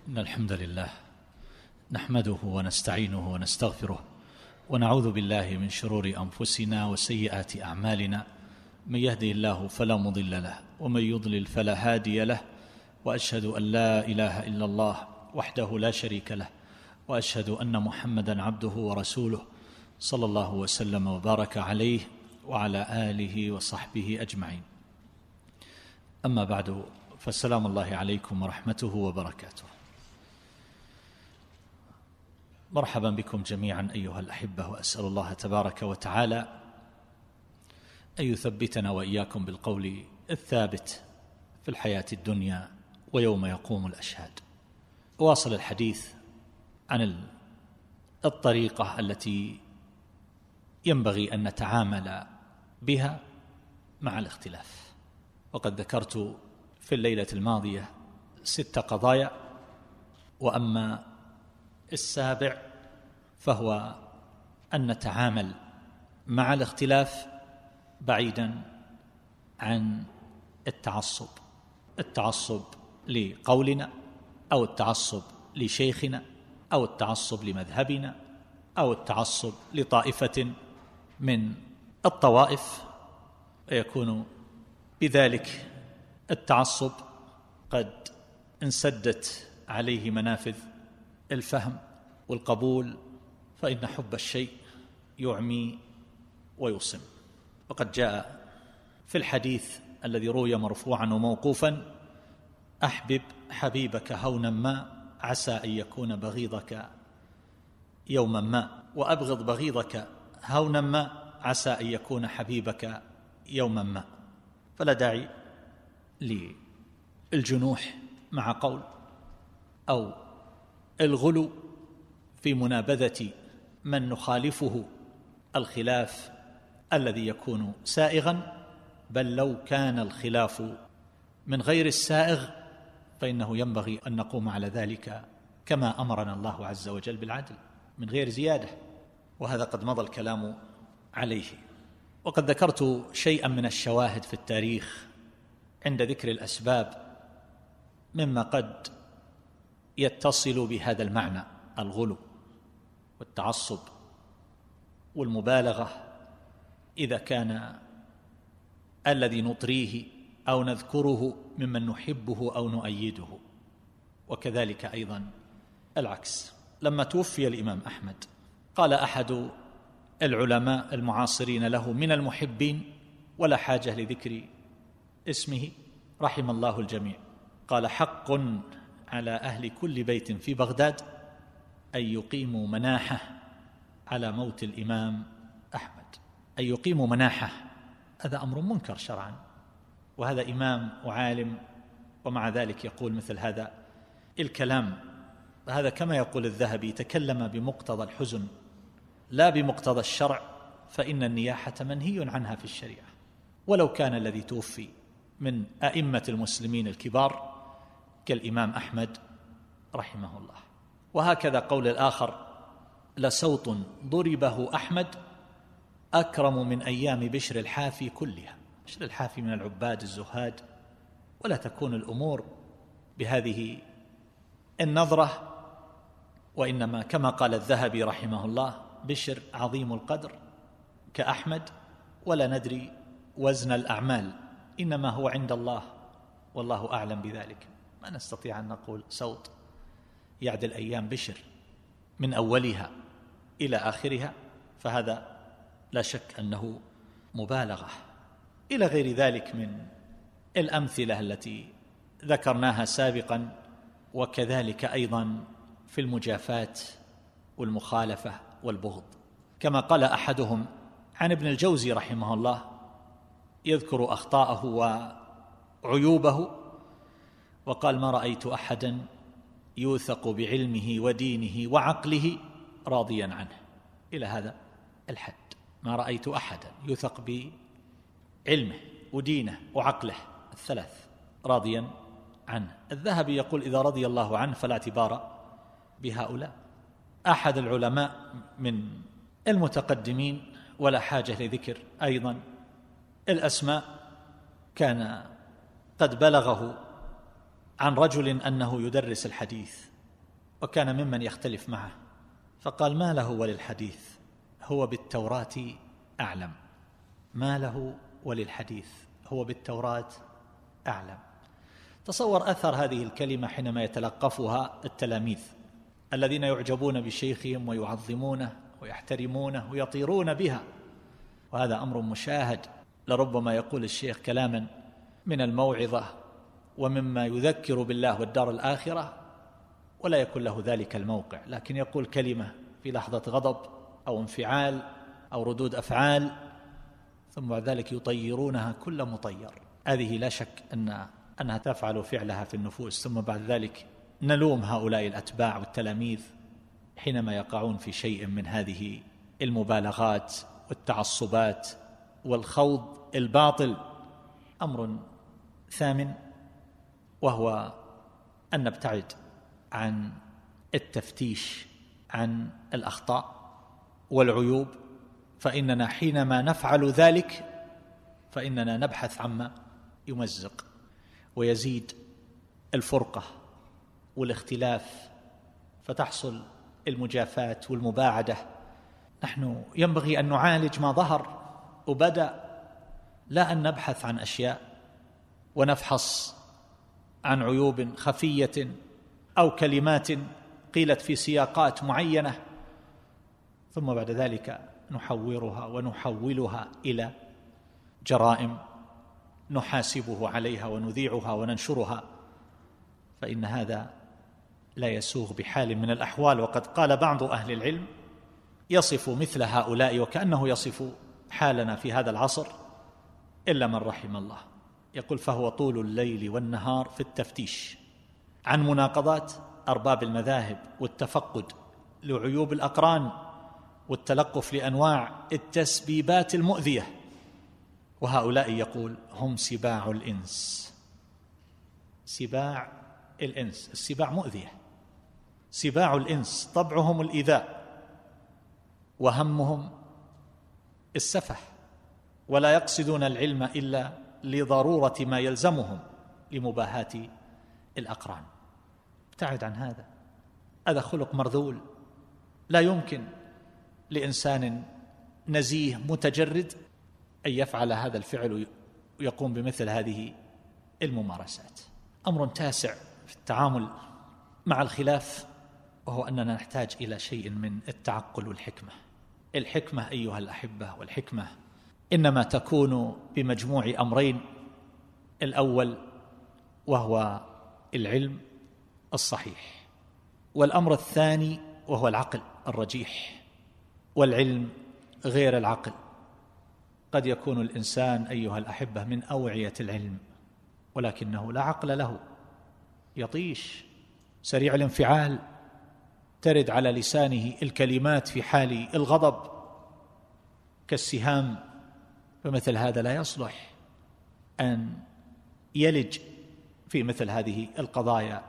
إن الحمد لله نحمده ونستعينه ونستغفره ونعوذ بالله من شرور أنفسنا وسيئات أعمالنا. من يهده الله فلا مضل له ومن يضلل فلا هادي له، وأشهد أن لا إله إلا الله وحده لا شريك له، وأشهد أن محمدا عبده ورسوله صلى الله وسلم وبارك عليه وعلى آله وصحبه أجمعين. أما بعد، فالسلام الله عليكم ورحمته وبركاته. مرحبا بكم جميعا أيها الأحبة، وأسأل الله تبارك وتعالى أن يثبتنا وإياكم بالقول الثابت في الحياة الدنيا ويوم يقوم الأشهاد. واصل الحديث عن الطريقة التي ينبغي أن نتعامل بها مع الاختلاف، وقد ذكرت في الليلة الماضية 6 قضايا، وأما السابع فهو أن نتعامل مع الاختلاف بعيدا عن التعصب لقولنا أو التعصب لشيخنا أو التعصب لمذهبنا أو التعصب لطائفة من الطوائف، ويكون بذلك التعصب قد انسدت عليه منافذ الفهم والقبول، فإن حب الشيء يعمي ويصم. وقد جاء في الحديث الذي روي مرفوعا وموقوفا: أحبب حبيبك هونا ما عسى أن يكون بغيضك يوما ما، وأبغض بغيضك هونا ما عسى أن يكون حبيبك يوما ما. فلا داعي للجنوح مع قول أو الغلو في منابذة من نخالفه الخلاف الذي يكون سائغا، بل لو كان الخلاف من غير السائغ فإنه ينبغي أن نقوم على ذلك كما أمرنا الله عز وجل بالعدل من غير زيادة، وهذا قد مضى الكلام عليه. وقد ذكرت شيئا من الشواهد في التاريخ عند ذكر الأسباب مما قد يتصل بهذا المعنى: الغلو والتعصب والمبالغة، إذا كان الذي نطريه أو نذكره ممن نحبه أو نؤيده، وكذلك أيضا العكس. لما توفي الإمام أحمد قال أحد العلماء المعاصرين له من المحبين ولا حاجة لذكر اسمه رحم الله الجميع، قال: حق على أهل كل بيت في بغداد أن يقيموا مناحة على موت الإمام أحمد. أن يقيموا مناحة، هذا أمر منكر شرعا، وهذا إمام وعالم، ومع ذلك يقول مثل هذا الكلام. هذا كما يقول الذهبي: تكلم بمقتضى الحزن لا بمقتضى الشرع، فإن النياحة منهي عنها في الشريعة. ولو كان الذي توفي من أئمة المسلمين الكبار كالإمام أحمد رحمه الله. وهكذا قول الآخر: لصوت ضربه أحمد أكرم من أيام بشر الحافي كلها. بشر الحافي من العباد الزهاد، ولا تكون الأمور بهذه النظرة، وإنما كما قال الذهبي رحمه الله: بشر عظيم القدر كأحمد، ولا ندري وزن الأعمال، إنما هو عند الله والله أعلم بذلك. ما نستطيع أن نقول صوت يعدل أيام بشر من أولها إلى آخرها، فهذا لا شك أنه مبالغة، إلى غير ذلك من الأمثلة التي ذكرناها سابقا. وكذلك أيضا في المجافاة والمخالفة والبغض، كما قال أحدهم عن ابن الجوزي رحمه الله يذكر أخطاءه وعيوبه، وقال: ما رأيت أحدا يوثق بعلمه ودينه وعقله راضيا عنه، إلى هذا الحد. ما رأيت أحدا يوثق بعلمه ودينه وعقله الثلاث راضيا عنه. الذهبي يقول: إذا رضي الله عنه فلا اعتبار بهؤلاء. أحد العلماء من المتقدمين، ولا حاجة لذكر أيضا الأسماء، كان قد بلغه عن رجل أنه يدرس الحديث وكان ممن يختلف معه، فقال: ما له وللحديث، هو بالتوراة أعلم. ما له وللحديث، هو بالتوراة أعلم. تصور أثر هذه الكلمة حينما يتلقفها التلاميذ الذين يعجبون بشيخهم ويعظمونه ويحترمونه ويطيرون بها، وهذا أمر مشاهد. لربما يقول الشيخ كلاما من الموعظة ومما يذكر بالله والدار الآخرة ولا يكون له ذلك الموقع، لكن يقول كلمة في لحظة غضب أو انفعال أو ردود أفعال، ثم بعد ذلك يطيرونها كل مطير. هذه لا شك أنها تفعل فعلها في النفوس، ثم بعد ذلك نلوم هؤلاء الأتباع والتلاميذ حينما يقعون في شيء من هذه المبالغات والتعصبات والخوض الباطل. أمر ثامن، وهو أن نبتعد عن التفتيش عن الأخطاء والعيوب، فإننا حينما نفعل ذلك فإننا نبحث عما يمزق ويزيد الفرقة والاختلاف، فتحصل المجافاة والمباعدة. نحن ينبغي أن نعالج ما ظهر وبدأ، لا أن نبحث عن أشياء ونفحص عن عيوب خفية أو كلمات قيلت في سياقات معينة ثم بعد ذلك نحورها ونحولها إلى جرائم نحاسبه عليها ونذيعها وننشرها، فإن هذا لا يسوغ بحال من الأحوال. وقد قال بعض أهل العلم يصف مثل هؤلاء وكأنه يصف حالنا في هذا العصر إلا من رحم الله، يقول: فهو طول الليل والنهار في التفتيش عن مناقضات أرباب المذاهب والتفقد لعيوب الأقران والتلقف لأنواع التسبيبات المؤذية. وهؤلاء يقول هم سباع الإنس. سباع الإنس، السباع مؤذية، سباع الإنس طبعهم الإيذاء وهمهم السفه، ولا يقصدون العلم إلا لضرورة ما يلزمهم لمباهاة الأقران. ابتعد عن هذا، هذا خلق مرذول. لا يمكن لإنسان نزيه متجرد أن يفعل هذا الفعل ويقوم بمثل هذه الممارسات. أمر تاسع في التعامل مع الخلاف، وهو أننا نحتاج إلى شيء من التعقل والحكمة. الحكمة أيها الأحبة، والحكمة إنما تكون بمجموع أمرين: الأول وهو العلم الصحيح، والأمر الثاني وهو العقل الرجيح. والعلم غير العقل. قد يكون الإنسان أيها الأحبة من أوعية العلم ولكنه لا عقل له، يطيش، سريع الانفعال، ترد على لسانه الكلمات في حال الغضب كالسهام. فمثل هذا لا يصلح أن يلج في مثل هذه القضايا،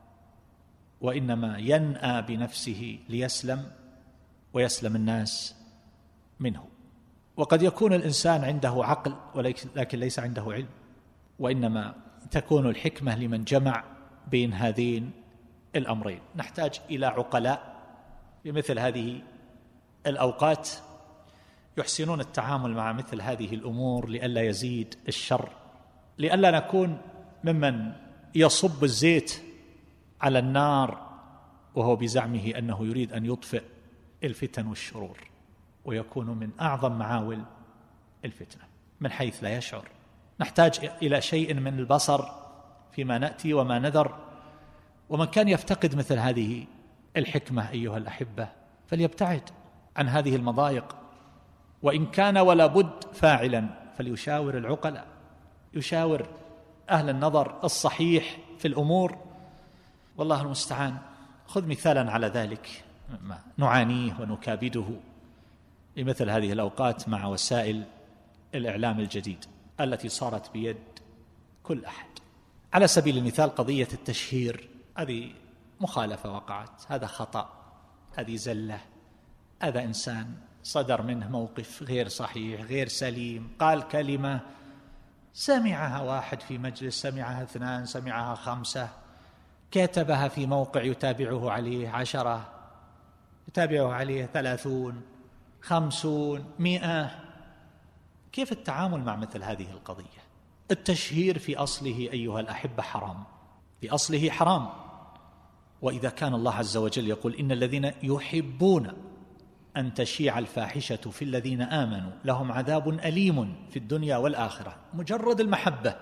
وإنما ينأى بنفسه ليسلم ويسلم الناس منه. وقد يكون الإنسان عنده عقل ولكن ليس عنده علم، وإنما تكون الحكمة لمن جمع بين هذين الأمرين. نحتاج إلى عقلاء بمثل هذه الأوقات يحسنون التعامل مع مثل هذه الأمور لئلا يزيد الشر، لئلا نكون ممن يصب الزيت على النار وهو بزعمه أنه يريد أن يطفئ الفتن والشرور، ويكون من أعظم معاول الفتنة من حيث لا يشعر. نحتاج إلى شيء من البصر فيما نأتي وما نذر، ومن كان يفتقد مثل هذه الحكمة أيها الأحبة فليبتعد عن هذه المضايق، وإن كان ولا بد فاعلا فليشاور العقلاء، يشاور أهل النظر الصحيح في الأمور، والله المستعان. خذ مثالا على ذلك ما نعانيه ونكابده لمثل هذه الأوقات مع وسائل الإعلام الجديد التي صارت بيد كل أحد. على سبيل المثال قضية التشهير، هذه مخالفة وقعت، هذا خطأ، هذه زلة، هذا إنسان صدر منه موقف غير صحيح غير سليم، قال كلمة سمعها واحد في مجلس، سمعها اثنان، سمعها 5، كتبها في موقع يتابعه عليه 10، يتابعه عليه 30، 50، 100. كيف التعامل مع مثل هذه القضية؟ التشهير في أصله أيها الأحبة حرام، في أصله حرام. وإذا كان الله عز وجل يقول إن الذين يحبون أن تشيع الفاحشة في الذين آمنوا لهم عذاب أليم في الدنيا والآخرة، مجرد المحبة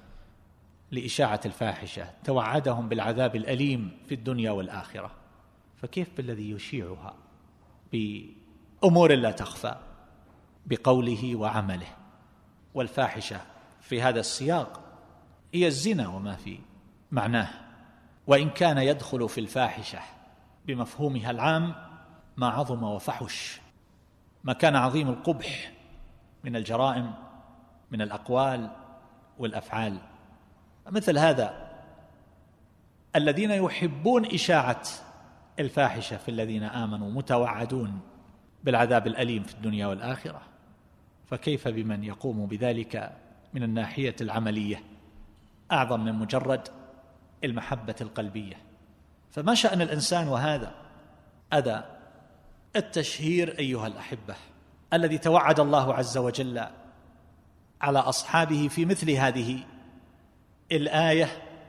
لإشاعة الفاحشة توعدهم بالعذاب الأليم في الدنيا والآخرة، فكيف بالذي يشيعها بأمور لا تخفى بقوله وعمله؟ والفاحشة في هذا السياق هي الزنا وما في معناه، وإن كان يدخل في الفاحشة بمفهومها العام ما عظم وفحش، ما كان عظيم القبح من الجرائم، من الأقوال والأفعال. مثل هذا الذين يحبون إشاعة الفاحشة في الذين آمنوا متوعدون بالعذاب الأليم في الدنيا والآخرة، فكيف بمن يقوم بذلك من الناحية العملية أعظم من مجرد المحبة القلبية؟ فما شأن الإنسان وهذا أذى التشهير أيها الأحبة الذي توعد الله عز وجل على أصحابه في مثل هذه الآية،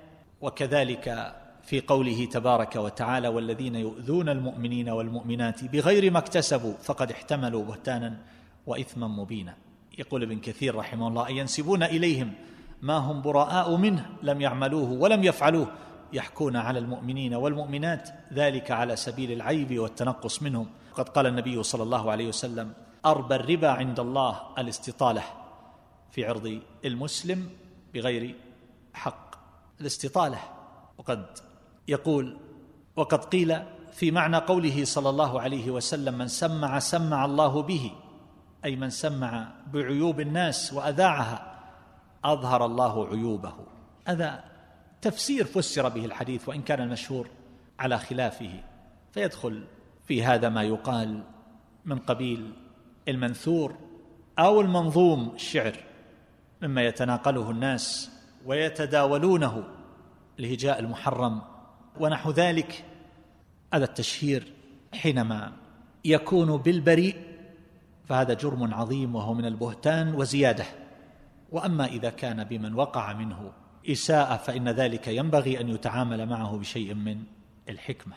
وكذلك في قوله تبارك وتعالى والذين يؤذون المؤمنين والمؤمنات بغير ما اكتسبوا فقد احتملوا بهتانا وإثما مبينا. يقول ابن كثير رحمه الله أن ينسبون إليهم ما هم براء منه لم يعملوه ولم يفعلوه، يحكون على المؤمنين والمؤمنات ذلك على سبيل العيب والتنقص منهم. وقد قال النبي صلى الله عليه وسلم أربى الربا عند الله الاستطالة في عرض المسلم بغير حق، الاستطالة. وقد يقول وقد قيل في معنى قوله صلى الله عليه وسلم من سمع سمع الله به، أي من سمع بعيوب الناس وأذاعها أظهر الله عيوبه. هذا تفسير فسر به الحديث وإن كان المشهور على خلافه، فيدخل في هذا ما يقال من قبيل المنثور أو المنظوم الشعر مما يتناقله الناس ويتداولونه الهجاء المحرم ونحو ذلك. هذا التشهير حينما يكون بالبريء فهذا جرم عظيم وهو من البهتان وزيادة، وأما إذا كان بمن وقع منه إساءة فإن ذلك ينبغي أن يتعامل معه بشيء من الحكمة،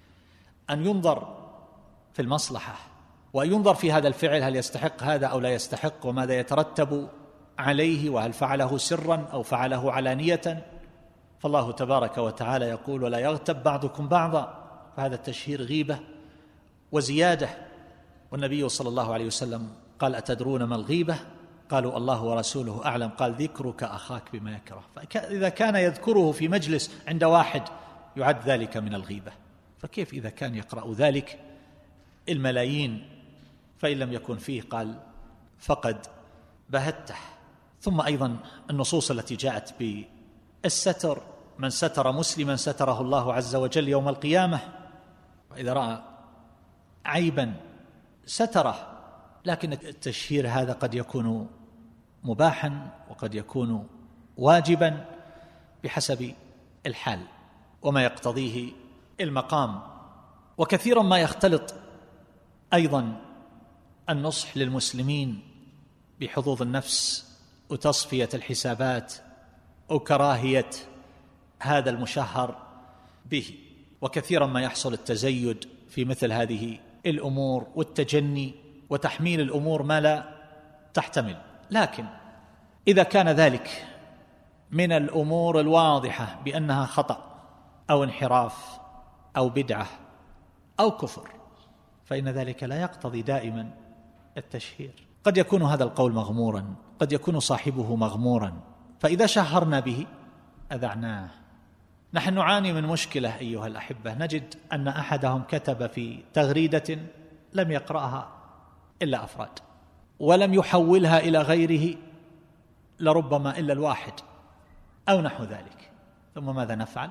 أن ينظر في المصلحة وأن ينظر في هذا الفعل هل يستحق هذا أو لا يستحق، وماذا يترتب عليه، وهل فعله سرا أو فعله علانية. فالله تبارك وتعالى يقول ولا يغتب بعضكم بعضا، فهذا التشهير غيبة وزيادة. والنبي صلى الله عليه وسلم قال أتدرون ما الغيبة؟ قالوا الله ورسوله أعلم، قال ذكرك أخاك بما يكره. فإذا كان يذكره في مجلس عند واحد يعد ذلك من الغيبة، فكيف إذا كان يقرأ ذلك الملايين؟ فإن لم يكن فيه قال فقد بهته. ثم أيضا النصوص التي جاءت بالستر، من ستر مسلما ستره الله عز وجل يوم القيامة، وإذا رأى عيبا ستره. لكن التشهير هذا قد يكون مباحا وقد يكون واجبا بحسب الحال وما يقتضيه المقام. وكثيرا ما يختلط أيضا النصح للمسلمين بحظوظ النفس وتصفية الحسابات وكراهية هذا المشهر به، وكثيرا ما يحصل التزيد في مثل هذه الأمور والتجني وتحميل الأمور ما لا تحتمل. لكن إذا كان ذلك من الأمور الواضحة بأنها خطأ أو انحراف أو بدعة أو كفر فإن ذلك لا يقتضي دائما التشهير. قد يكون هذا القول مغمورا، قد يكون صاحبه مغمورا، فإذا شهرنا به أذعناه. نحن نعاني من مشكلة أيها الأحبة، نجد أن أحدهم كتب في تغريدة لم يقرأها إلا أفراد، ولم يحولها إلى غيره لربما إلا الواحد أو نحو ذلك. ثم ماذا نفعل؟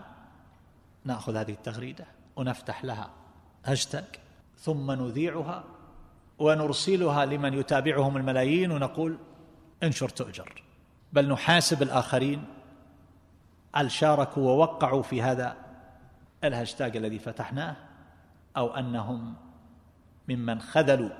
نأخذ هذه التغريدة ونفتح لها هاشتاج ثم نذيعها ونرسلها لمن يتابعهم الملايين ونقول انشر تؤجر، بل نحاسب الآخرين هل شاركوا ووقعوا في هذا الهاشتاج الذي فتحناه، أو أنهم ممن خذلوا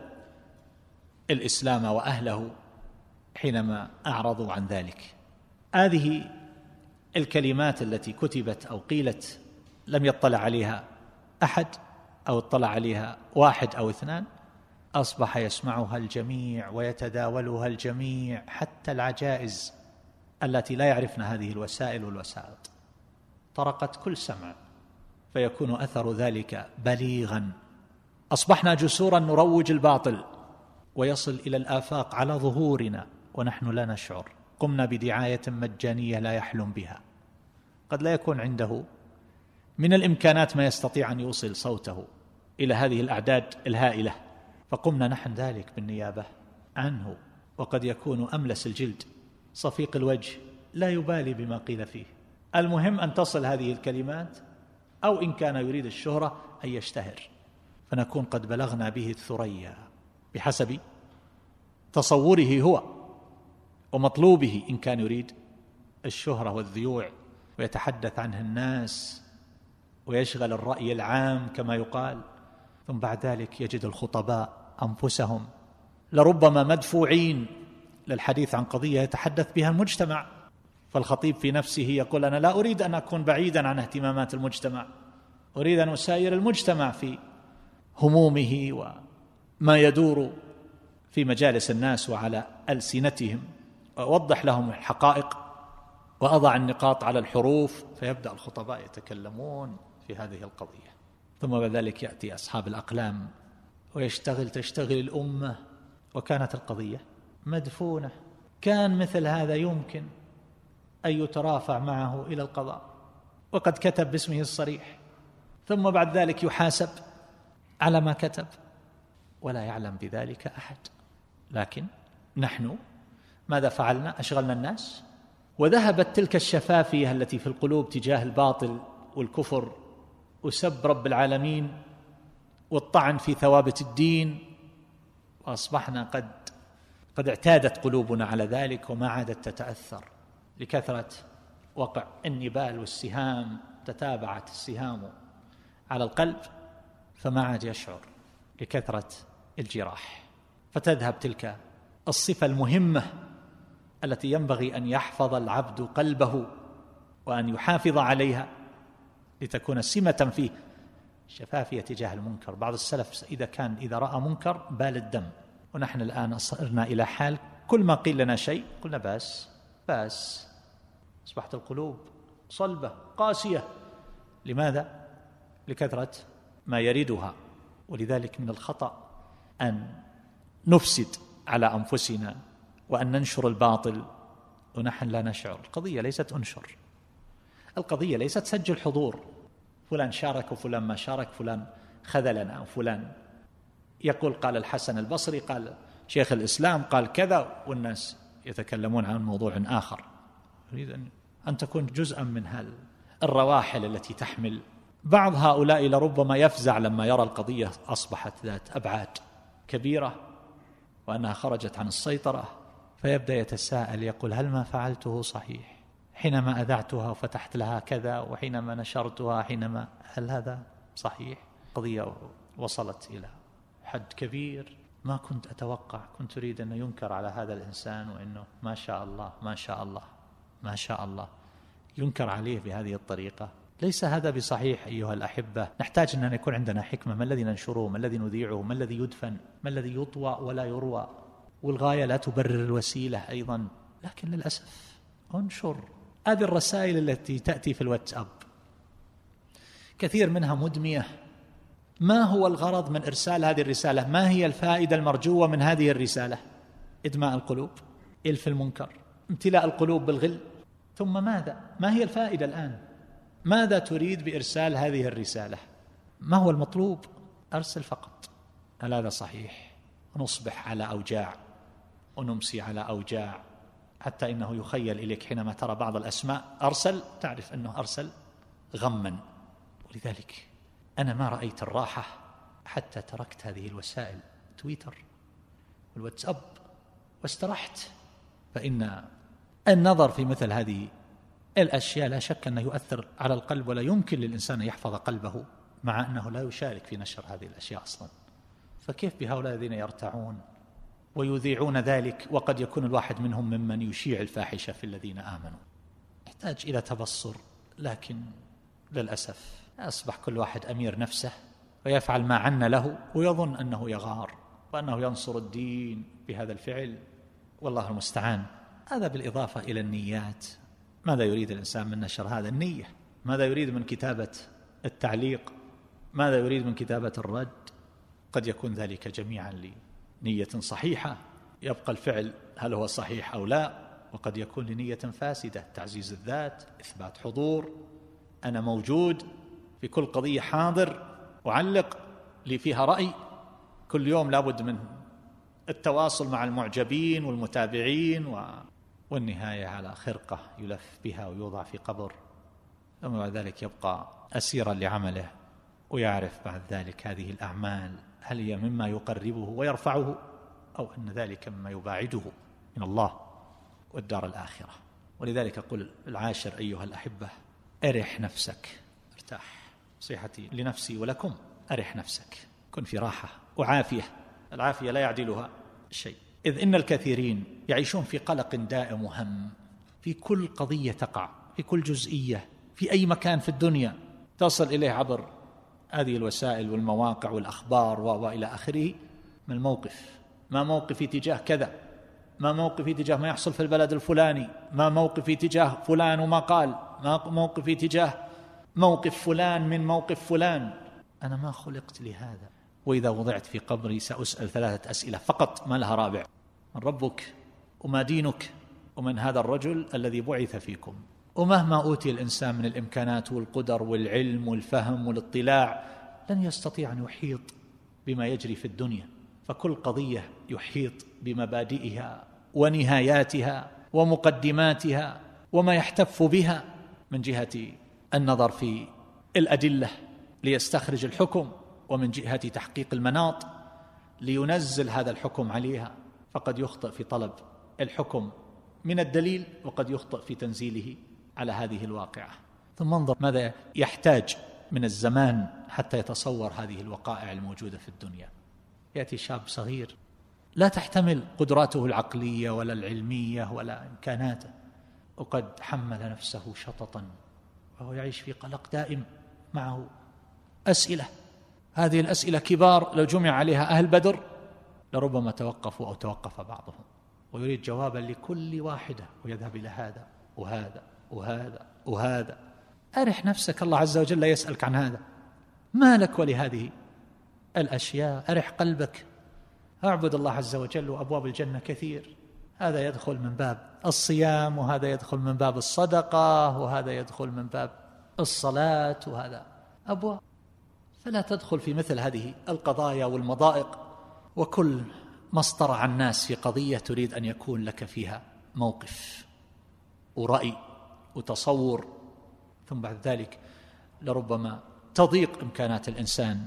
الإسلام وأهله حينما أعرضوا عن ذلك. هذه الكلمات التي كتبت أو قيلت لم يطلع عليها أحد، أو اطلع عليها واحد أو اثنان، أصبح يسمعها الجميع ويتداولها الجميع، حتى العجائز التي لا يعرفن هذه الوسائل والوسائط طرقت كل سمع، فيكون أثر ذلك بليغا. أصبحنا جسورا نروج الباطل ويصل إلى الآفاق على ظهورنا ونحن لا نشعر. قمنا بدعاية مجانية لا يحلم بها، قد لا يكون عنده من الإمكانات ما يستطيع أن يوصل صوته إلى هذه الأعداد الهائلة، فقمنا نحن ذلك بالنيابة عنه، وقد يكون أملس الجلد صفيق الوجه لا يبالي بما قيل فيه. المهم أن تصل هذه الكلمات، أو إن كان يريد الشهرة أن يشتهر، فنكون قد بلغنا به الثريا بحسب تصوره هو ومطلوبه، إن كان يريد الشهرة والذيوع ويتحدث عنه الناس ويشغل الرأي العام كما يقال، ثم بعد ذلك يجد الخطباء أنفسهم لربما مدفوعين للحديث عن قضية يتحدث بها المجتمع، فالخطيب في نفسه يقول أنا لا أريد أن أكون بعيدا عن اهتمامات المجتمع، أريد أن أساير المجتمع في همومه وما يدور في مجالس الناس وعلى ألسنتهم، وأوضح لهم الحقائق وأضع النقاط على الحروف، فيبدأ الخطباء يتكلمون في هذه القضية. ثم بعد ذلك يأتي أصحاب الأقلام تشتغل الأمة، وكانت القضية مدفونة. كان مثل هذا يمكن أن يترافع معه إلى القضاء، وقد كتب باسمه الصريح، ثم بعد ذلك يحاسب على ما كتب، ولا يعلم بذلك أحد. لكن نحن ماذا فعلنا؟ أشغلنا الناس، وذهبت تلك الشفافية التي في القلوب تجاه الباطل والكفر وسب رب العالمين والطعن في ثوابت الدين، وأصبحنا قد اعتادت قلوبنا على ذلك وما عادت تتأثر لكثرة وقع النبال والسهام. تتابعت السهام على القلب فما عاد يشعر لكثرة الجراح، فتذهب تلك الصفة المهمة التي ينبغي أن يحفظ العبد قلبه وأن يحافظ عليها لتكون سمة فيه، شفافية تجاه المنكر. بعض السلف إذا رأى منكر بال الدم، ونحن الآن صرنا إلى حال كل ما قيل لنا شيء قلنا بس أصبحت القلوب صلبة قاسية. لماذا؟ لكثرة ما يريدها. ولذلك من الخطأ أن نفسد على أنفسنا وأن ننشر الباطل ونحن لا نشعر. القضية ليست أنشر، القضية ليست سجل حضور، فلان شارك وفلان ما شارك، فلان خذلنا وفلان يقول قال الحسن البصري، قال شيخ الإسلام، قال كذا، والناس يتكلمون عن موضوع آخر. أريد أن تكون جزءا من الرواحل التي تحمل. بعض هؤلاء لربما يفزع لما يرى القضية أصبحت ذات أبعاد كبيرة وأنها خرجت عن السيطرة، فيبدأ يتساءل يقول هل ما فعلته صحيح؟ حينما أذعتها وفتحت لها كذا، وحينما نشرتها، هل هذا صحيح؟ قضية وصلت إلى حد كبير ما كنت أتوقع. كنت أريد أن ينكر على هذا الإنسان وأنه ما شاء الله ما شاء الله ما شاء الله، ينكر عليه بهذه الطريقة. ليس هذا بصحيح أيها الأحبة. نحتاج أن يكون عندنا حكمة، ما الذي ننشره، ما الذي نذيعه، ما الذي يدفن، ما الذي يطوى ولا يروى. والغاية لا تبرر الوسيلة أيضا. لكن للأسف انشر هذه الرسائل التي تأتي في الواتساب، كثير منها مدمية. ما هو الغرض من إرسال هذه الرسالة؟ ما هي الفائدة المرجوة من هذه الرسالة؟ إدماء القلوب، إلف المنكر، امتلاء القلوب بالغل. ثم ماذا؟ ما هي الفائدة الآن؟ ماذا تريد بإرسال هذه الرسالة؟ ما هو المطلوب؟ أرسل فقط. هل هذا صحيح؟ ونصبح على أوجاع ونمسي على أوجاع، حتى إنه يخيل إليك حينما ترى بعض الأسماء أرسل تعرف أنه أرسل غما. ولذلك أنا ما رأيت الراحة حتى تركت هذه الوسائل، تويتر والواتساب، واسترحت. فإن النظر في مثل هذه الأشياء لا شك أنه يؤثر على القلب، ولا يمكن للإنسان أن يحفظ قلبه مع أنه لا يشارك في نشر هذه الأشياء أصلا. فكيف بهؤلاء الذين يرتعون ويذيعون ذلك، وقد يكون الواحد منهم ممن يشيع الفاحشة في الذين آمنوا؟ يحتاج إلى تبصر، لكن للأسف أصبح كل واحد أمير نفسه ويفعل ما عن له، ويظن أنه يغار وأنه ينصر الدين بهذا الفعل، والله المستعان. هذا بالإضافة إلى النيات. ماذا يريد الإنسان من نشر هذا؟ النية. ماذا يريد من كتابة التعليق؟ ماذا يريد من كتابة الرد؟ قد يكون ذلك جميعا لنية صحيحة، يبقى الفعل هل هو صحيح أو لا، وقد يكون لنية فاسدة، تعزيز الذات، إثبات حضور، أنا موجود في كل قضية، حاضر، أعلق لي فيها رأي، كل يوم لابد من التواصل مع المعجبين والمتابعين، والنهاية على خرقة يلف بها ويوضع في قبر، ثم بعد ذلك يبقى أسيرا لعمله، ويعرف بعد ذلك هذه الأعمال هل هي مما يقربه ويرفعه، أو أن ذلك مما يباعده من الله والدار الآخرة. ولذلك أقول العاشر أيها الأحبة: أرح نفسك. ارتاح، صيحتي لنفسي ولكم، أرح نفسك، كن في راحة وعافية. العافية لا يعدلها شيء، إذ إن الكثيرين يعيشون في قلق دائم وهم في كل قضية تقع، في كل جزئية، في أي مكان في الدنيا تصل إليه عبر هذه الوسائل والمواقع والأخبار وإلى آخره. ما الموقف؟ ما موقفي تجاه كذا؟ ما موقفي تجاه ما يحصل في البلد الفلاني؟ ما موقفي تجاه فلان وما قال؟ ما موقفي تجاه موقف فلان من موقف فلان؟ أنا ما خلقت لهذا. وإذا وضعت في قبري سأسأل 3 أسئلة فقط، ما لها رابع: من ربك؟ وما دينك؟ ومن هذا الرجل الذي بعث فيكم؟ ومهما أوتي الإنسان من الإمكانات والقدر والعلم والفهم والاطلاع، لن يستطيع أن يحيط بما يجري في الدنيا، فكل قضية يحيط بمبادئها ونهاياتها ومقدماتها وما يحتف بها من جهة النظر في الأدلة ليستخرج الحكم، ومن جهة تحقيق المناط لينزل هذا الحكم عليها. فقد يخطئ في طلب الحكم من الدليل، وقد يخطئ في تنزيله على هذه الواقعة. ثم انظر ماذا يحتاج من الزمان حتى يتصور هذه الوقائع الموجودة في الدنيا. يأتي شاب صغير لا تحتمل قدراته العقلية ولا العلمية ولا إمكاناته، وقد حمل نفسه شططا، وهو يعيش في قلق دائم، معه أسئلة. هذه الأسئلة كبار، لو جمع عليها أهل بدر لربما توقفوا أو توقف بعضهم، ويريد جوابا لكل واحدة، ويذهب إلى هذا وهذا وهذا وهذا. أرح نفسك، الله عز وجل لا يسألك عن هذا، ما لك ولهذه الأشياء. أرح قلبك، أعبد الله عز وجل، وأبواب الجنة كثير. هذا يدخل من باب الصيام، وهذا يدخل من باب الصدقة، وهذا يدخل من باب الصلاة، وهذا أبواب. فلا تدخل في مثل هذه القضايا والمضائق، وكل ما اصطرع الناس في قضية تريد أن يكون لك فيها موقف ورأي وتصور، ثم بعد ذلك لربما تضيق إمكانات الإنسان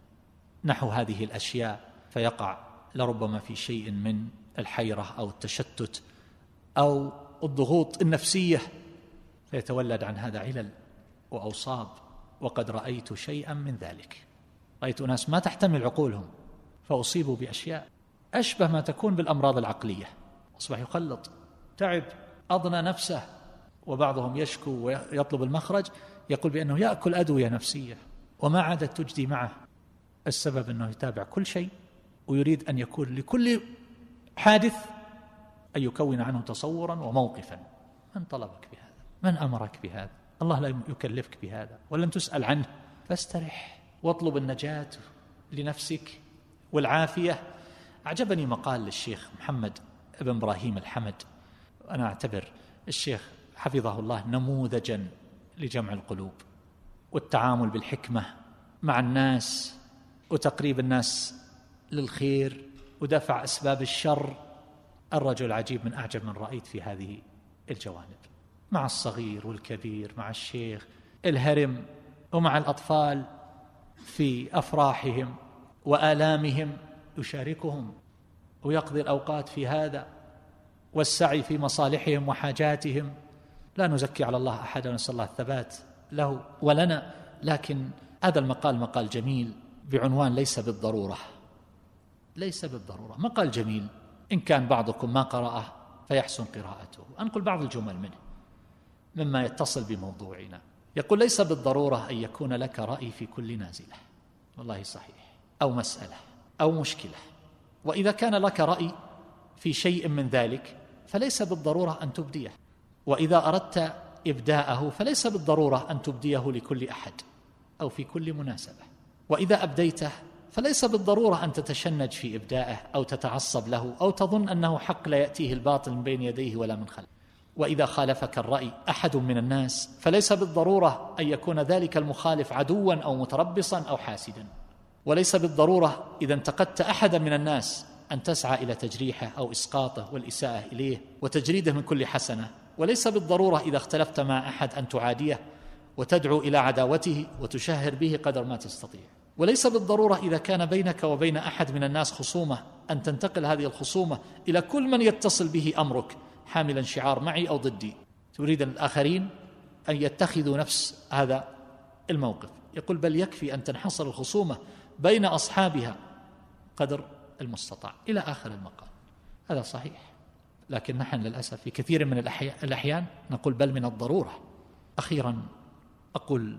نحو هذه الأشياء، فيقع لربما في شيء من الحيرة أو التشتت أو الضغوط النفسية، فيتولد عن هذا علل وأوصاب. وقد رأيت شيئا من ذلك، رأيت ناس ما تحتمل عقولهم فأصيبوا بأشياء أشبه ما تكون بالأمراض العقلية، أصبح يخلط، تعب، أضنى نفسه. وبعضهم يشكو ويطلب المخرج، يقول بأنه يأكل أدوية نفسية وما عادت تجدي معه. السبب أنه يتابع كل شيء، ويريد أن يكون لكل حادث أن يكون عنه تصورا وموقفا. من طلبك بهذا؟ من أمرك بهذا؟ الله لا يكلفك بهذا، ولن تسأل عنه. فاسترح واطلب النجاة لنفسك والعافية. أعجبني مقال للشيخ محمد بن إبراهيم الحمد، أنا أعتبر الشيخ حفظه الله نموذجا لجمع القلوب والتعامل بالحكمة مع الناس، وتقريب الناس للخير ودفع أسباب الشر. الرجل عجيب، من أعجب من رأيت في هذه الجوانب، مع الصغير والكبير، مع الشيخ، الهرم، ومع الأطفال في أفراحهم وآلامهم، يشاركهم ويقضي الأوقات في هذا، والسعي في مصالحهم وحاجاتهم. لا نزكي على الله أحدا، ونسأل الله الثبات له ولنا، لكن هذا المقال مقال جميل بعنوان ليس بالضرورة. ليس بالضرورة مقال جميل، إن كان بعضكم ما قرأه فيحسن قراءته. أنقل بعض الجمل منه مما يتصل بموضوعنا. يقول: ليس بالضرورة أن يكون لك رأي في كل نازلة، والله صحيح، أو مسألة أو مشكلة، وإذا كان لك رأي في شيء من ذلك فليس بالضرورة أن تبديه، وإذا أردت إبداءه فليس بالضرورة أن تبديه لكل أحد أو في كل مناسبة، وإذا أبديته فليس بالضرورة أن تتشنج في إبدائه أو تتعصب له أو تظن أنه حق لا يأتيه الباطل من بين يديه ولا من خلفه. وإذا خالفك الرأي أحد من الناس فليس بالضرورة أن يكون ذلك المخالف عدوا أو متربصا أو حاسدا، وليس بالضرورة إذا انتقدت أحدا من الناس أن تسعى إلى تجريحه أو إسقاطه والإساءة إليه وتجريده من كل حسنة، وليس بالضرورة إذا اختلفت مع أحد أن تعاديه وتدعو إلى عداوته وتشهر به قدر ما تستطيع، وليس بالضرورة إذا كان بينك وبين أحد من الناس خصومة أن تنتقل هذه الخصومة إلى كل من يتصل به أمرك حاملا شعار معي أو ضدي، تريد الآخرين أن يتخذوا نفس هذا الموقف. يقول: بل يكفي أن تنحصر الخصومة بين أصحابها قدر المستطاع، إلى آخر المقال. هذا صحيح، لكن نحن للأسف في كثير من الأحيان نقول بل من الضرورة. أخيرا أقول: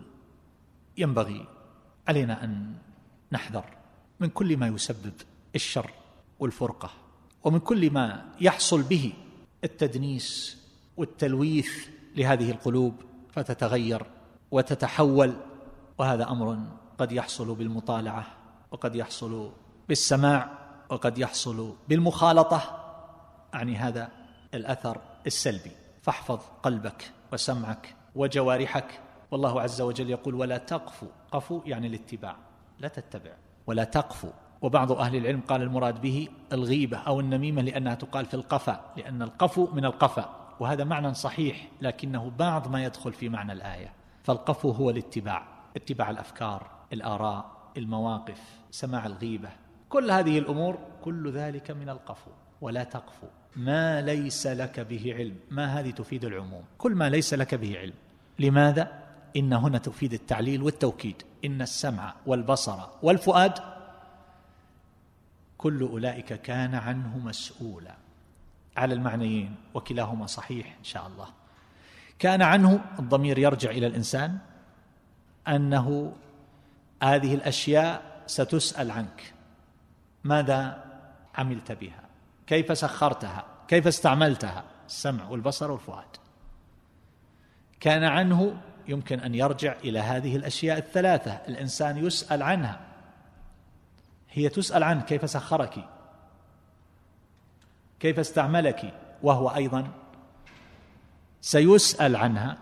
ينبغي علينا أن نحذر من كل ما يسبب الشر والفرقة، ومن كل ما يحصل به التدنيس والتلويث لهذه القلوب فتتغير وتتحول. وهذا أمر قد يحصل بالمطالعة، وقد يحصل بالسماع، وقد يحصل بالمخالطة، يعني هذا الأثر السلبي. فاحفظ قلبك وسمعك وجوارحك، والله عز وجل يقول: ولا تقف. قفوا يعني الاتباع، لا تتبع، ولا تقف. وبعض أهل العلم قال المراد به الغيبة أو النميمة لأنها تقال في القفا، لأن القفو من القفا، وهذا معنى صحيح لكنه بعض ما يدخل في معنى الآية. فالقفو هو الاتباع، اتباع الأفكار، الآراء، المواقف، سماع الغيبة، كل هذه الأمور كل ذلك من القفو. ولا تقف ما ليس لك به علم، ما هذه تفيد العموم، كل ما ليس لك به علم. لماذا؟ إن هنا تفيد التعليل والتوكيد. إن السمع والبصر والفؤاد كل أولئك كان عنه مسؤولا، على المعنيين، وكلاهما صحيح إن شاء الله. كان عنه، الضمير يرجع إلى الإنسان، أنه هذه الأشياء ستسأل عنك، ماذا عملت بها، كيف سخرتها، كيف استعملتها، السمع والبصر والفؤاد. كان عنه يمكن أن يرجع إلى هذه الأشياء الثلاثة، الإنسان يسأل عنها، هي تسأل عنه كيف سخرك، كيف استعملك، وهو أيضا سيسأل عنها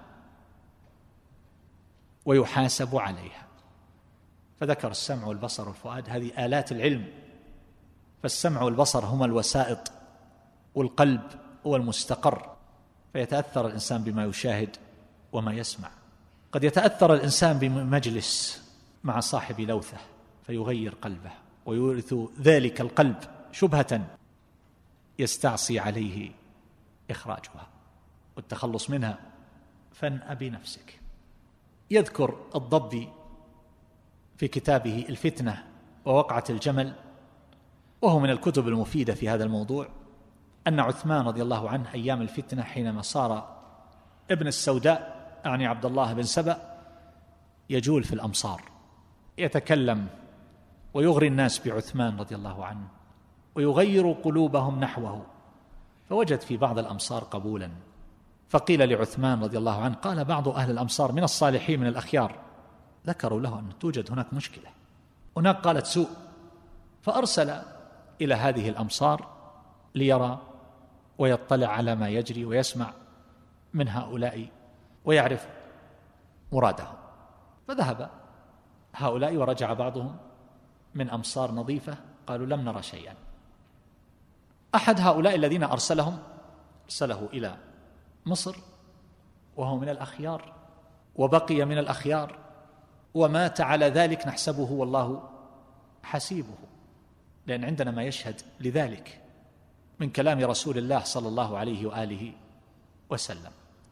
ويحاسب عليها. فذكر السمع والبصر والفؤاد، هذه آلات العلم، فالسمع والبصر هما الوسائط، والقلب هو المستقر، فيتأثر الإنسان بما يشاهد وما يسمع. قد يتأثر الإنسان بمجلس مع صاحب لوثة فيغير قلبه ويورث ذلك القلب شبهة يستعصي عليه إخراجها والتخلص منها، فانأ بنفسك. يذكر الضبي في كتابه الفتنة ووقعة الجمل، وهو من الكتب المفيدة في هذا الموضوع، أن عثمان رضي الله عنه أيام الفتنة حينما صار ابن السوداء، يعني عبد الله بن سبأ، يجول في الأمصار يتكلم ويغري الناس بعثمان رضي الله عنه ويغير قلوبهم نحوه، فوجد في بعض الأمصار قبولا، فقيل لعثمان رضي الله عنه، قال بعض أهل الأمصار من الصالحين من الأخيار، ذكروا له أن توجد هناك مشكلة، هناك قالت سوء، فأرسل إلى هذه الأمصار ليرى ويطلع على ما يجري ويسمع من هؤلاء ويعرف مرادهم. فذهب هؤلاء ورجع بعضهم من أمصار نظيفة قالوا لم نرى شيئا. أحد هؤلاء الذين أرسله إلى مصر وهو من الأخيار وبقي من الأخيار ومات على ذلك، نحسبه والله حسيبه، لأن عندنا ما يشهد لذلك من كلام رسول الله صلى الله عليه وآله وسلم.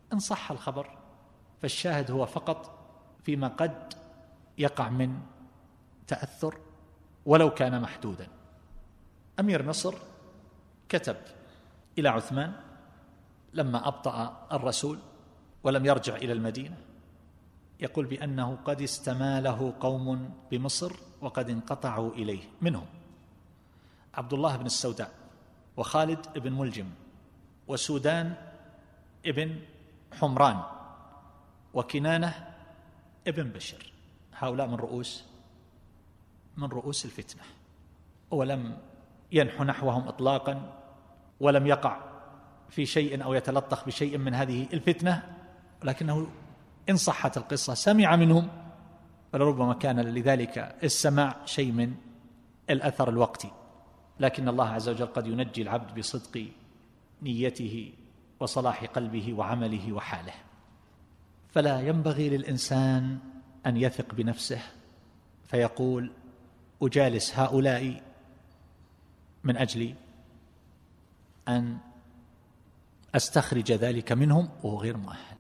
إن صح الخبر فالشاهد هو فقط فيما قد يقع من تأثر ولو كان محدودا. أمير مصر كتب إلى عثمان لما أبطأ الرسول ولم يرجع إلى المدينة، يقول بأنه قد استماله قوم بمصر وقد انقطعوا إليه، منهم عبد الله بن السوداء وخالد بن ملجم وسودان ابن حمران وكنانة ابن بشر، هؤلاء من رؤوس الفتنة، ولم ينحو نحوهم إطلاقا ولم يقع في شيء أو يتلطخ بشيء من هذه الفتنة، ولكنه إن صحت القصة سمع منهم، فلربما كان لذلك السماع شيء من الأثر الوقتي، لكن الله عز وجل قد ينجي العبد بصدق نيته وصلاح قلبه وعمله وحاله. فلا ينبغي للإنسان أن يثق بنفسه فيقول أجالس هؤلاء من أجل أن أستخرج ذلك منهم وهو غير مؤهل،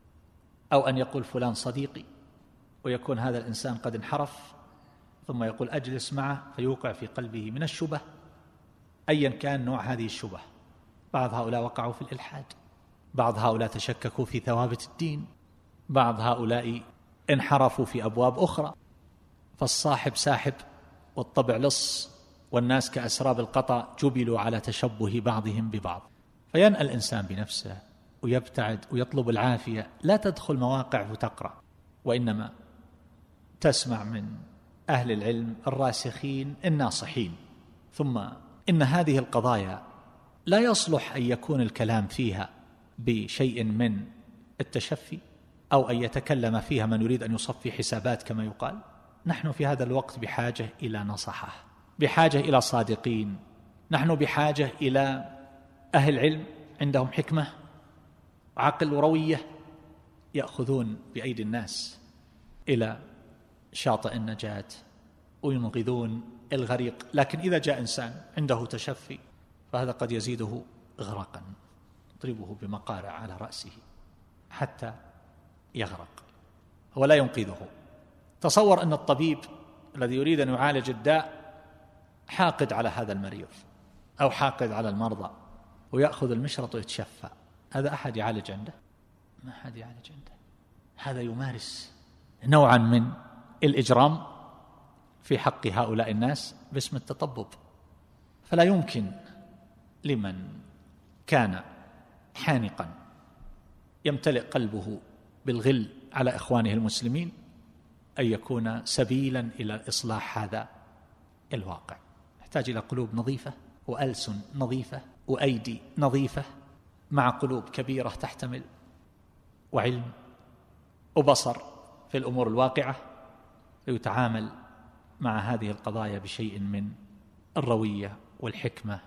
أو أن يقول فلان صديقي ويكون هذا الإنسان قد انحرف، ثم يقول أجلس معه فيوقع في قلبه من الشبه أيا كان نوع هذه الشبه. بعض هؤلاء وقعوا في الإلحاد، بعض هؤلاء تشككوا في ثوابت الدين، بعض هؤلاء انحرفوا في أبواب أخرى، فالصاحب ساحب والطبع لص، والناس كأسراب القطا جبلوا على تشبه بعضهم ببعض. فينأى الإنسان بنفسه ويبتعد ويطلب العافية، لا تدخل مواقع وتقرأ، وإنما تسمع من أهل العلم الراسخين الناصحين. ثم إن هذه القضايا لا يصلح أن يكون الكلام فيها بشيء من التشفي أو أن يتكلم فيها من يريد أن يصفي حسابات كما يقال. نحن في هذا الوقت بحاجة إلى نصحة، بحاجة إلى صادقين، نحن بحاجة إلى أهل علم عندهم حكمة وعقل وروية يأخذون بأيدي الناس إلى شاطئ النجاة وينقذون الغريق. لكن إذا جاء إنسان عنده تشفي فهذا قد يزيده إغراقا، يضربه بمقارع على رأسه حتى يغرق ولا ينقذه. تصور أن الطبيب الذي يريد أن يعالج الداء حاقد على هذا المريض أو حاقد على المرضى ويأخذ المشرط ويتشفى، هذا أحد يعالج عنده؟ ما أحد يعالج عنده. هذا يمارس نوعا من الإجرام في حق هؤلاء الناس باسم التطبب. فلا يمكن لمن كان حانقا يمتلئ قلبه بالغل على إخوانه المسلمين أن يكون سبيلا إلى إصلاح هذا الواقع. يحتاج إلى قلوب نظيفة وألسن نظيفة وأيدي نظيفة مع قلوب كبيرة تحتمل وعلم وبصر في الأمور الواقعة، ليتعامل مع هذه القضايا بشيء من الروية والحكمة،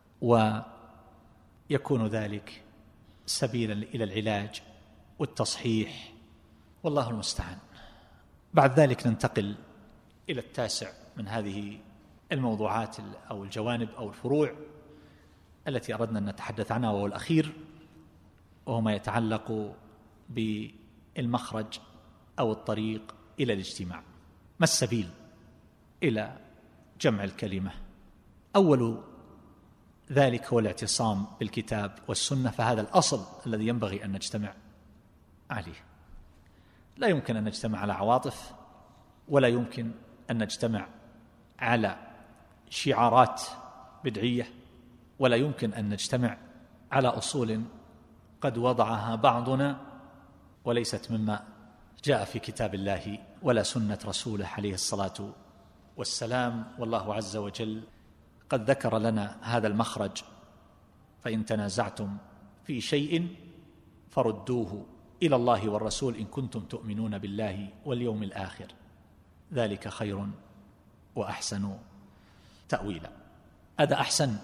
ويكون ذلك سبيلا إلى العلاج والتصحيح، والله المستعان. بعد ذلك ننتقل إلى التاسع من هذه الموضوعات أو الجوانب أو الفروع التي أردنا أن نتحدث عنها، وهو الأخير، وهو ما يتعلق بالمخرج أو الطريق إلى الاجتماع. ما السبيل إلى جمع الكلمة؟ أول ذلك هو الاعتصام بالكتاب والسنة، فهذا الأصل الذي ينبغي أن نجتمع عليه. لا يمكن أن نجتمع على عواطف، ولا يمكن أن نجتمع على شعارات بدعية، ولا يمكن أن نجتمع على أصول قد وضعها بعضنا وليست مما جاء في كتاب الله ولا سنة رسوله عليه الصلاة والسلام. والله عز وجل قد ذكر لنا هذا المخرج: فإن تنازعتم في شيء فردوه إلى الله والرسول إن كنتم تؤمنون بالله واليوم الآخر، ذلك خير وأحسن تأويلا. هذا أحسن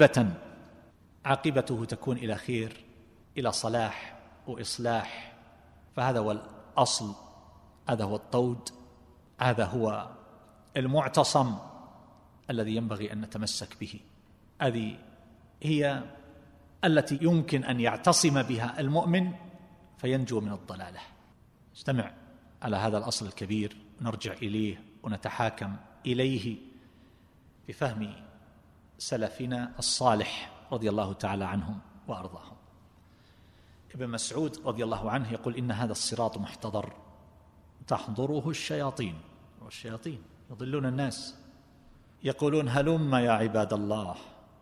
عاقبته تكون إلى خير، إلى صلاح وإصلاح، فهذا هو الأصل، هذا هو الطود، هذا هو المعتصم الذي ينبغي أن نتمسك به. هذه هي التي يمكن أن يعتصم بها المؤمن فينجو من الضلالة. نجتمع على هذا الأصل الكبير، نرجع إليه ونتحاكم إليه بفهم سلفنا الصالح رضي الله تعالى عنهم وأرضاهم. ابن مسعود رضي الله عنه يقول: إن هذا الصراط محتضر تحضره الشياطين، والشياطين يضلون الناس، يقولون: هلم يا عباد الله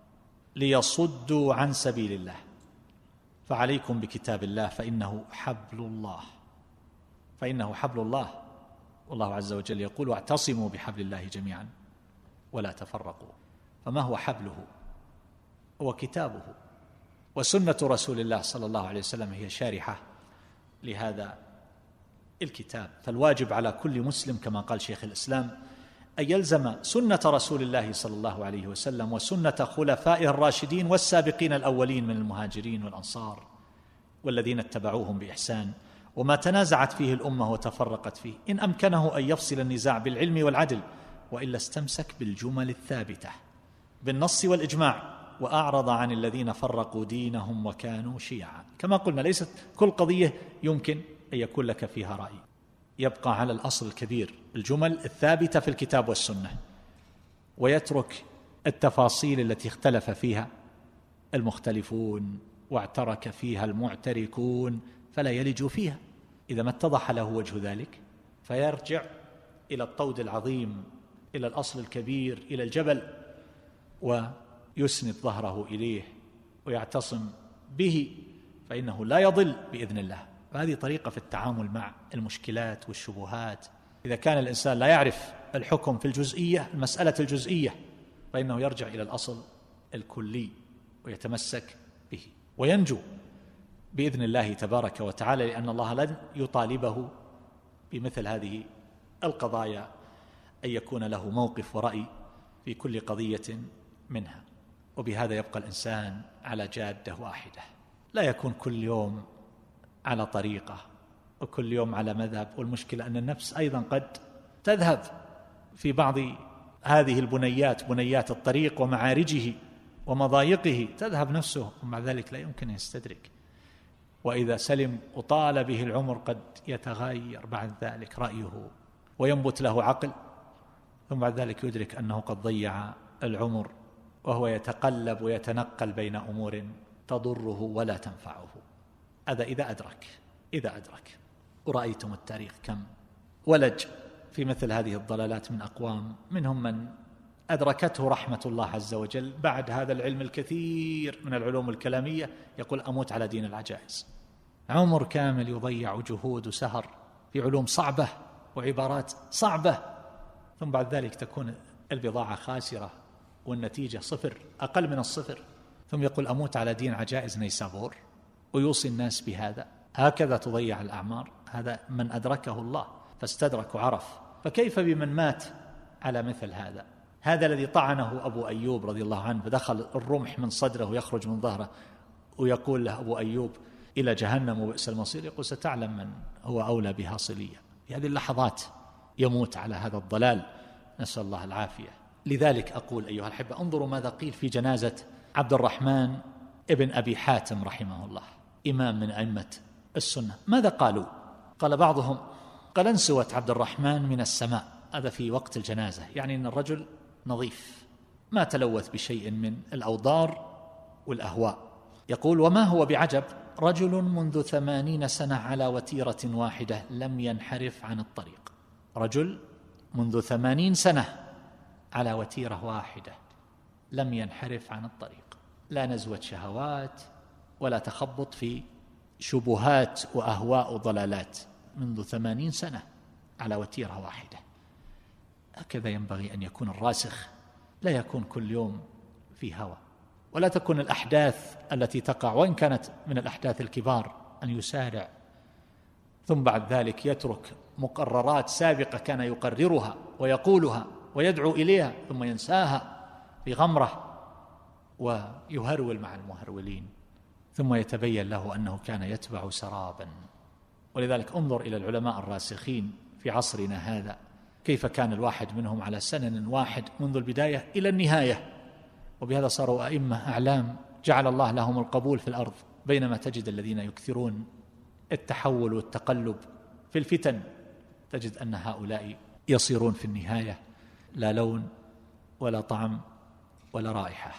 ليصدوا عن سبيل الله، فعليكم بكتاب الله فإنه حبل الله، فإنه حبل الله. والله عز وجل يقول: واعتصموا بحبل الله جميعا ولا تفرقوا. فما هو حبله؟ هو كتابه، وسنة رسول الله صلى الله عليه وسلم هي شارحة لهذا الكتاب. فالواجب على كل مسلم كما قال شيخ الإسلام أن يلزم سنة رسول الله صلى الله عليه وسلم وسنة خلفائه الراشدين والسابقين الأولين من المهاجرين والأنصار والذين اتبعوهم بإحسان، وما تنازعت فيه الأمة وتفرقت فيه إن أمكنه أن يفصل النزاع بالعلم والعدل، وإلا استمسك بالجمل الثابتة بالنص والإجماع، وأعرض عن الذين فرقوا دينهم وكانوا شيعا. كما قلنا ليست كل قضية يمكن أن يكون لك فيها رأي، يبقى على الأصل الكبير الجمل الثابتة في الكتاب والسنة، ويترك التفاصيل التي اختلف فيها المختلفون واعترك فيها المعتركون فلا يلج فيها. إذا ما اتضح له وجه ذلك فيرجع إلى الطود العظيم، إلى الأصل الكبير، إلى الجبل، ويسند ظهره إليه ويعتصم به، فإنه لا يضل بإذن الله. فهذه طريقة في التعامل مع المشكلات والشبهات. إذا كان الإنسان لا يعرف الحكم في الجزئية، المسألة الجزئية، فإنه يرجع إلى الأصل الكلي ويتمسك به وينجو بإذن الله تبارك وتعالى، لأن الله لن يطالبه بمثل هذه القضايا أن يكون له موقف ورأي في كل قضية منها. وبهذا يبقى الإنسان على جادة واحدة، لا يكون كل يوم على طريقة وكل يوم على مذهب. والمشكلة أن النفس أيضا قد تذهب في بعض هذه البنيات، بنيات الطريق ومعارجه ومضايقه، تذهب نفسه ومع ذلك لا يمكن أن يستدرك. وإذا سلم وطال به العمر قد يتغير بعد ذلك رأيه وينبت له عقل، ثم بعد ذلك يدرك أنه قد ضيع العمر وهو يتقلب ويتنقل بين أمور تضره ولا تنفعه. هذا إذا أدرك. ورأيتم التاريخ كم ولج في مثل هذه الضلالات من أقوام، منهم من أدركته رحمة الله عز وجل بعد هذا العلم الكثير من العلوم الكلامية، يقول: أموت على دين العجائز. عمر كامل يضيع جهود وسهر في علوم صعبة وعبارات صعبة، ثم بعد ذلك تكون البضاعة خاسرة والنتيجة صفر، أقل من الصفر، ثم يقول: أموت على دين عجائز نيسابور، ويوصي الناس بهذا. هكذا تضيع الأعمار. هذا من أدركه الله فاستدرك وعرف. فكيف بمن مات على مثل هذا؟ هذا الذي طعنه أبو أيوب رضي الله عنه، فدخل الرمح من صدره ويخرج من ظهره، ويقول له أبو أيوب: إلى جهنم وبئس المصير. يقول: ستعلم من هو أولى بها صليا. في هذه اللحظات يموت على هذا الضلال، نسأل الله العافية. لذلك أقول أيها الأحبة، انظروا ماذا قيل في جنازة عبد الرحمن ابن أبي حاتم رحمه الله، إمام من أئمة السنة. ماذا قالوا؟ قال بعضهم: قال: انسوت عبد الرحمن من السماء. هذا في وقت الجنازة، يعني أن الرجل نظيف ما تلوث بشيء من الأوضار والأهواء. يقول: وما هو بعجب، رجل منذ 80 سنة على وتيرة واحدة لم ينحرف عن الطريق. رجل منذ 80 سنة على وتيرة واحدة لم ينحرف عن الطريق، لا نزوة شهوات ولا تخبط في شبهات وأهواء وضلالات، منذ 80 سنة على وتيرة واحدة. هكذا ينبغي أن يكون الراسخ، لا يكون كل يوم في هوى، ولا تكون الأحداث التي تقع وإن كانت من الأحداث الكبار أن يسارع، ثم بعد ذلك يترك مقررات سابقة كان يقررها ويقولها ويدعو إليها ثم ينساها في غمرة ويهرول مع المهرولين، ثم يتبين له أنه كان يتبع سرابا. ولذلك انظر إلى العلماء الراسخين في عصرنا هذا، كيف كان الواحد منهم على سنن واحد منذ البداية إلى النهاية، وبهذا صاروا أئمة أعلام جعل الله لهم القبول في الأرض، بينما تجد الذين يكثرون التحول والتقلب في الفتن، تجد أن هؤلاء يصيرون في النهاية لا لون ولا طعم ولا رائحة.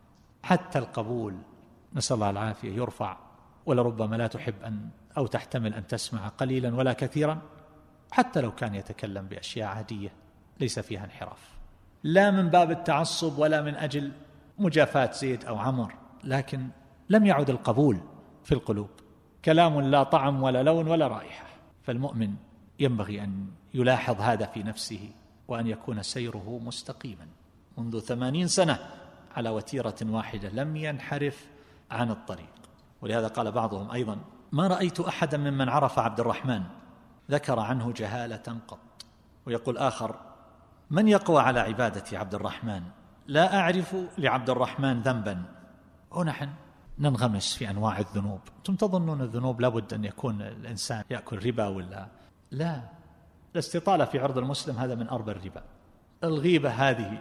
حتى القبول نسأل الله العافية يرفع، ولربما لا تحب أو تحتمل أن تسمع قليلا ولا كثيرا، حتى لو كان يتكلم بأشياء عادية ليس فيها انحراف، لا من باب التعصب ولا من أجل مجافاة زيد أو عمر، لكن لم يعد القبول في القلوب، كلام لا طعم ولا لون ولا رائحة. فالمؤمن ينبغي أن يلاحظ هذا في نفسه، وأن يكون سيره مستقيما منذ 80 سنة على وتيرة واحدة، لم ينحرف عن الطريق. ولهذا قال بعضهم أيضا: ما رأيت أحدا ممن عرف عبد الرحمن ذكر عنه جهالة قط. ويقول آخر: من يقوى على عبادة عبد الرحمن؟ لا أعرف لعبد الرحمن ذنبا. ونحن ننغمس في أنواع الذنوب. أنتم تظنون الذنوب لابد أن يكون الإنسان يأكل ربا ولا لا؟ الاستطالة في عرض المسلم هذا من أربى الربا. الغيبة هذه،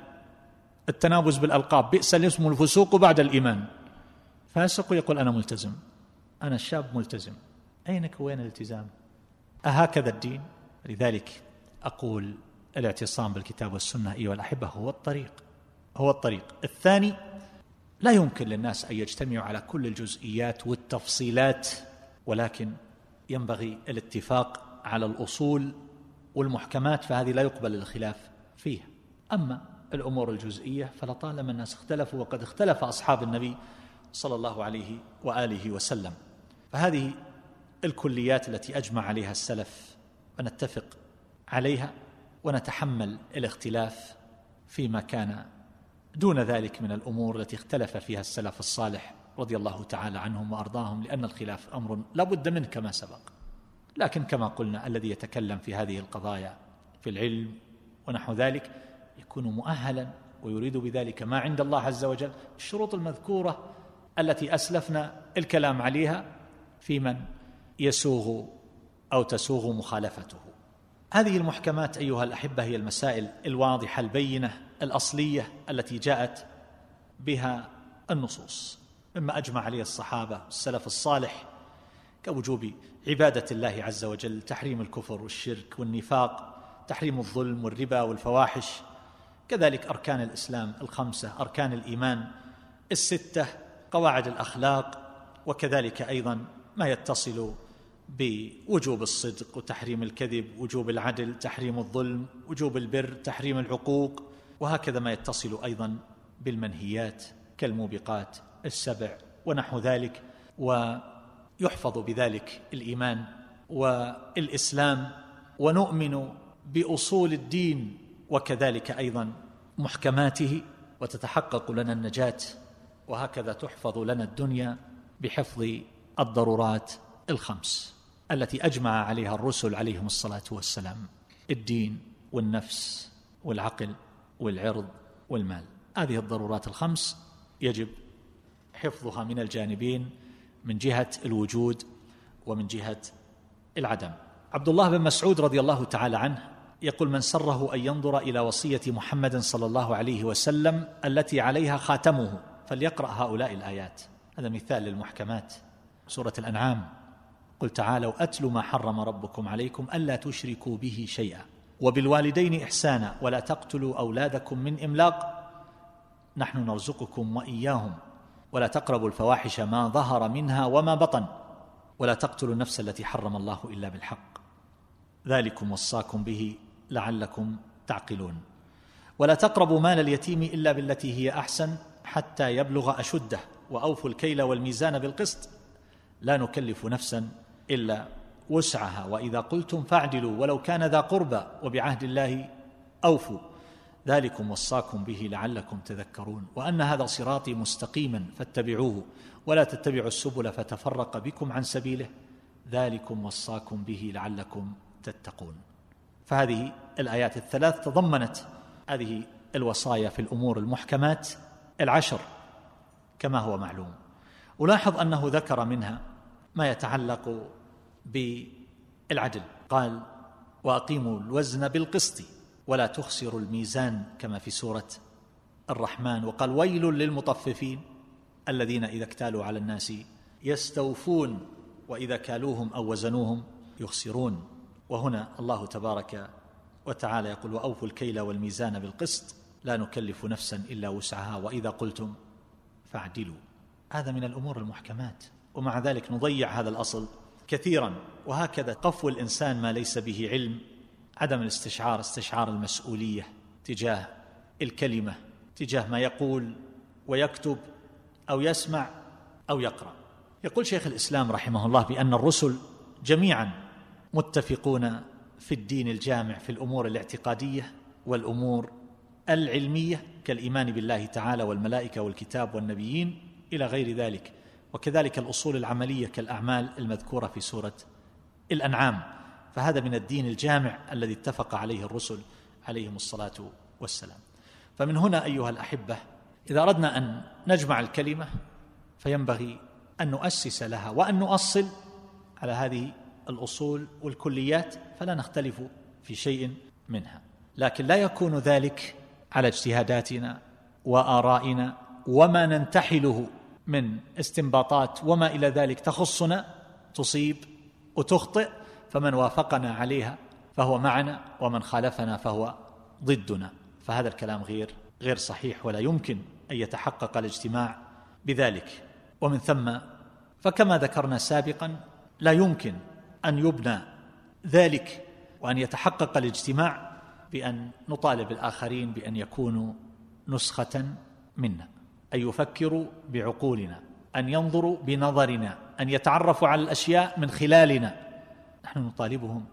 التنابز بالألقاب، بئس الاسم الفسوق بعد الإيمان. فاسق يقول أنا ملتزم، أنا الشاب ملتزم. أينك وين الالتزام؟ أهكذا الدين؟ لذلك أقول الاعتصام بالكتاب والسنة أيها الأحبة هو الطريق، هو الطريق. الثاني، لا يمكن للناس أن يجتمعوا على كل الجزئيات والتفصيلات، ولكن ينبغي الاتفاق على الأصول والمحكمات، فهذه لا يقبل الخلاف فيها. أما الأمور الجزئية فلطالما الناس اختلفوا، وقد اختلف أصحاب النبي صلى الله عليه وآله وسلم. فهذه الكليات التي أجمع عليها السلف ونتفق عليها، ونتحمل الاختلاف فيما كان دون ذلك من الأمور التي اختلف فيها السلف الصالح رضي الله تعالى عنهم وأرضاهم، لأن الخلاف أمر لا بد منه كما سبق. لكن كما قلنا الذي يتكلم في هذه القضايا في العلم ونحو ذلك يكون مؤهلا ويريد بذلك ما عند الله عز وجل، الشروط المذكورة التي أسلفنا الكلام عليها في من يسوغ أو تسوغ مخالفته. هذه المحكمات أيها الأحبة هي المسائل الواضحة البينة الأصلية التي جاءت بها النصوص، مما أجمع عليه الصحابة والسلف الصالح كوجوب عبادة الله عز وجل، تحريم الكفر والشرك والنفاق، تحريم الظلم والربا والفواحش، كذلك أركان الإسلام الخمسة، أركان الإيمان الستة، قواعد الأخلاق، وكذلك أيضا ما يتصل بوجوب الصدق وتحريم الكذب، وجوب العدل، تحريم الظلم، وجوب البر، تحريم العقوق، وهكذا ما يتصل أيضا بالمنهيات كالموبقات السبع ونحو ذلك. ويحفظ بذلك الإيمان والإسلام، ونؤمن بأصول الدين وكذلك أيضا محكماته، وتتحقق لنا النجاة، وهكذا تحفظ لنا الدنيا بحفظ الضرورات الخمس التي أجمع عليها الرسل عليهم الصلاة والسلام: الدين والنفس والعقل والعرض والمال. هذه الضرورات الخمس يجب حفظها من الجانبين، من جهة الوجود ومن جهة العدم. عبد الله بن مسعود رضي الله تعالى عنه يقول: من سره أن ينظر إلى وصية محمد صلى الله عليه وسلم التي عليها خاتمه فليقرأ هؤلاء الآيات. هذا مثال للمحكمات. سورة الأنعام: قل تعالوا أتل ما حرم ربكم عليكم ألا تشركوا به شيئا وبالوالدين إحسانا ولا تقتلوا أولادكم من إملاق نحن نرزقكم وإياهم ولا تقربوا الفواحش ما ظهر منها وما بطن ولا تقتلوا النفس التي حرم الله إلا بالحق ذلكم وصاكم به لعلكم تعقلون ولا تقربوا مال اليتيم إلا بالتي هي أحسن حتى يبلغ أشده وأوفوا الكيل والميزان بالقسط لا نكلف نفسا إلا وسعها وإذا قلتم فاعدلوا ولو كان ذا قربى وبعهد الله أوفوا ذلكم وصاكم به لعلكم تذكرون وأن هذا صراطي مستقيما فاتبعوه ولا تتبعوا السبل فتفرق بكم عن سبيله ذلكم وصاكم به لعلكم تتقون. فهذه الآيات الثلاث تضمنت هذه الوصايا في الأمور المحكمات العشر كما هو معلوم. ولاحظ أنه ذكر منها ما يتعلق بالعدل، قال وأقيموا الوزن بالقسط ولا تخسروا الميزان كما في سورة الرحمن، وقال ويل للمطففين الذين إذا اكتالوا على الناس يستوفون وإذا كالوهم أو وزنوهم يخسرون. وهنا الله تبارك وتعالى يقول: وأوفوا الكيل والميزان بالقسط لا نكلف نفسا إلا وسعها وإذا قلتم فاعدلوا. هذا من الأمور المحكمات، ومع ذلك نضيع هذا الأصل كثيرا. وهكذا قفو الإنسان ما ليس به علم، عدم استشعار المسؤولية تجاه الكلمة، تجاه ما يقول ويكتب أو يسمع أو يقرأ. يقول شيخ الإسلام رحمه الله بأن الرسل جميعا متفقون في الدين الجامع في الأمور الاعتقادية والأمور العلمية كالإيمان بالله تعالى والملائكة والكتاب والنبيين إلى غير ذلك، وكذلك الأصول العملية كالأعمال المذكورة في سورة الأنعام. فهذا من الدين الجامع الذي اتفق عليه الرسل عليهم الصلاة والسلام. فمن هنا أيها الأحبة، إذا أردنا أن نجمع الكلمة فينبغي أن نؤسس لها وأن نؤصل على هذه الأصول والكليات، فلا نختلف في شيء منها، لكن لا يكون ذلك على اجتهاداتنا وآرائنا وما ننتحله من استنباطات وما إلى ذلك تخصنا، تصيب وتخطئ، فمن وافقنا عليها فهو معنا ومن خالفنا فهو ضدنا. فهذا الكلام غير صحيح، ولا يمكن أن يتحقق الاجتماع بذلك. ومن ثم فكما ذكرنا سابقا لا يمكن أن يبنى ذلك وأن يتحقق الاجتماع بأن نطالب الآخرين بأن يكونوا نسخة منا، أن يفكروا بعقولنا، أن ينظروا بنظرنا، أن يتعرفوا على الأشياء من خلالنا. نحن نطالبهم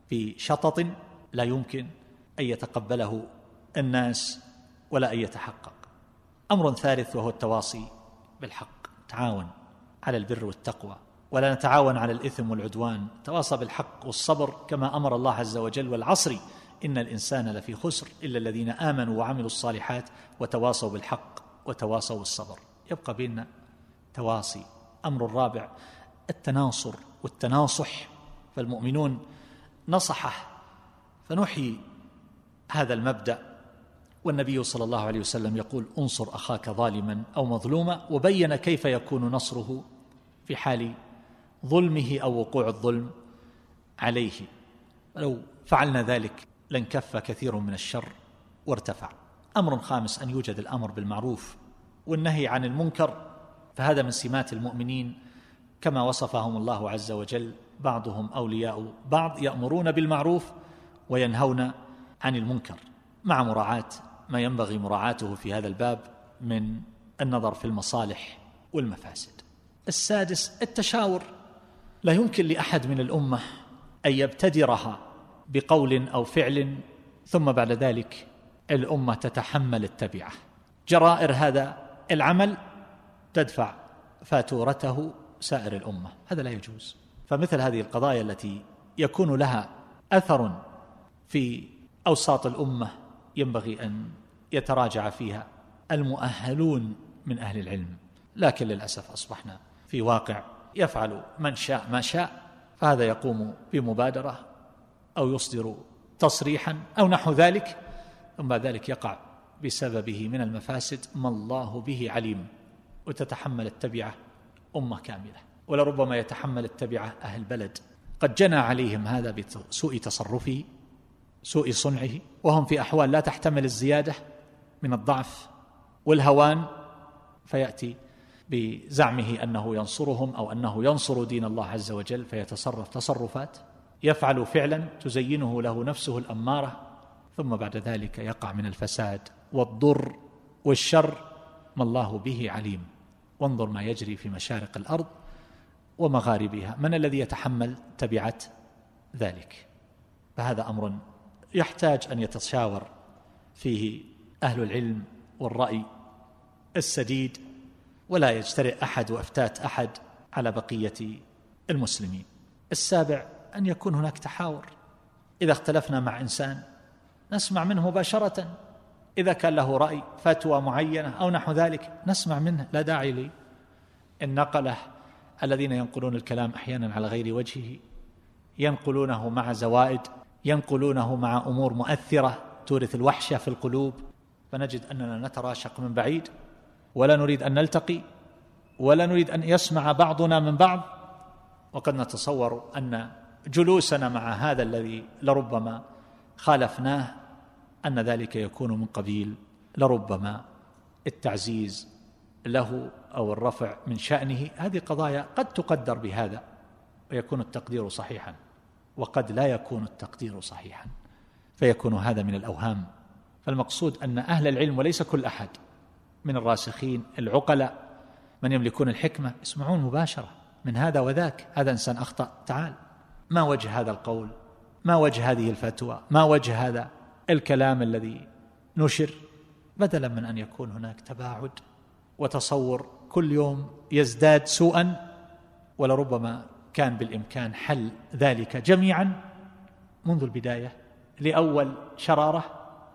بشطط لا يمكن أن يتقبله الناس ولا أن يتحقق. أمر ثالث وهو التواصي بالحق، تعاون على البر والتقوى ولا نتعاون على الإثم والعدوان، تواصى بالحق والصبر كما أمر الله عز وجل: والعصر إن الإنسان لفي خسر إلا الذين آمنوا وعملوا الصالحات وتواصوا بالحق وتواصوا بالصبر. يبقى بيننا تواصي. أمر الرابع التناصر والتناصح، فالمؤمنون نصحه، فنحيي هذا المبدأ. والنبي صلى الله عليه وسلم يقول: انصر أخاك ظالما أو مظلوما، وبين كيف يكون نصره في حال ظلمه أو وقوع الظلم عليه. لو فعلنا ذلك لانكف كثير من الشر وارتفع. أمر خامس أن يوجد الأمر بالمعروف والنهي عن المنكر، فهذا من سمات المؤمنين كما وصفهم الله عز وجل: بعضهم أولياء بعض يأمرون بالمعروف وينهون عن المنكر، مع مراعاة ما ينبغي مراعاته في هذا الباب من النظر في المصالح والمفاسد. السادس التشاور، لا يمكن لأحد من الأمة أن يبتدرها بقول أو فعل ثم بعد ذلك الأمة تتحمل التبعة. جرائر هذا العمل تدفع فاتورته سائر الأمة، هذا لا يجوز. فمثل هذه القضايا التي يكون لها أثر في أوساط الأمة ينبغي أن يتراجع فيها المؤهلون من أهل العلم، لكن للأسف أصبحنا في واقع يفعل من شاء ما شاء، فهذا يقوم بمبادرة أو يصدر تصريحا أو نحو ذلك، ثم بعد ذلك يقع بسببه من المفاسد ما الله به عليم، وتتحمل التبعة أمة كاملة، ولربما يتحمل التبعة أهل بلد قد جنى عليهم هذا بسوء تصرفه، سوء صنعه، وهم في أحوال لا تحتمل الزيادة من الضعف والهوان، فيأتي بزعمه أنه ينصرهم أو أنه ينصر دين الله عز وجل، فيتصرف تصرفات، يفعل فعلا تزينه له نفسه الأمارة، ثم بعد ذلك يقع من الفساد والضر والشر ما الله به عليم. وانظر ما يجري في مشارق الأرض ومغاربها، من الذي يتحمل تبعة ذلك؟ فهذا أمر يحتاج أن يتشاور فيه أهل العلم والرأي السديد، ولا يجترئ أحد وأفتات أحد على بقية المسلمين. السابع أن يكون هناك تحاور، إذا اختلفنا مع إنسان نسمع منه مباشرة، إذا كان له رأي فتوى معينة أو نحو ذلك نسمع منه، لا داعي للنقلة الذين ينقلون الكلام أحيانا على غير وجهه، ينقلونه مع زوائد، ينقلونه مع أمور مؤثرة تورث الوحشة في القلوب، فنجد أننا نتراشق من بعيد ولا نريد أن نلتقي ولا نريد أن يسمع بعضنا من بعض، وقد نتصور أن جلوسنا مع هذا الذي لربما خالفناه أن ذلك يكون من قبيل لربما التعزيز له أو الرفع من شأنه. هذه قضايا قد تقدر بهذا ويكون التقدير صحيحا، وقد لا يكون التقدير صحيحا فيكون هذا من الأوهام. فالمقصود أن أهل العلم، وليس كل أحد من الراسخين العقلاء من يملكون الحكمة، يسمعون مباشرة من هذا وذاك، هذا إنسان أخطأ، تعال، ما وجه هذا القول، ما وجه هذه الفتوى، ما وجه هذا الكلام الذي نشر، بدلا من أن يكون هناك تباعد وتصور كل يوم يزداد سوءا. ولربما كان بالإمكان حل ذلك جميعا منذ البداية لأول شرارة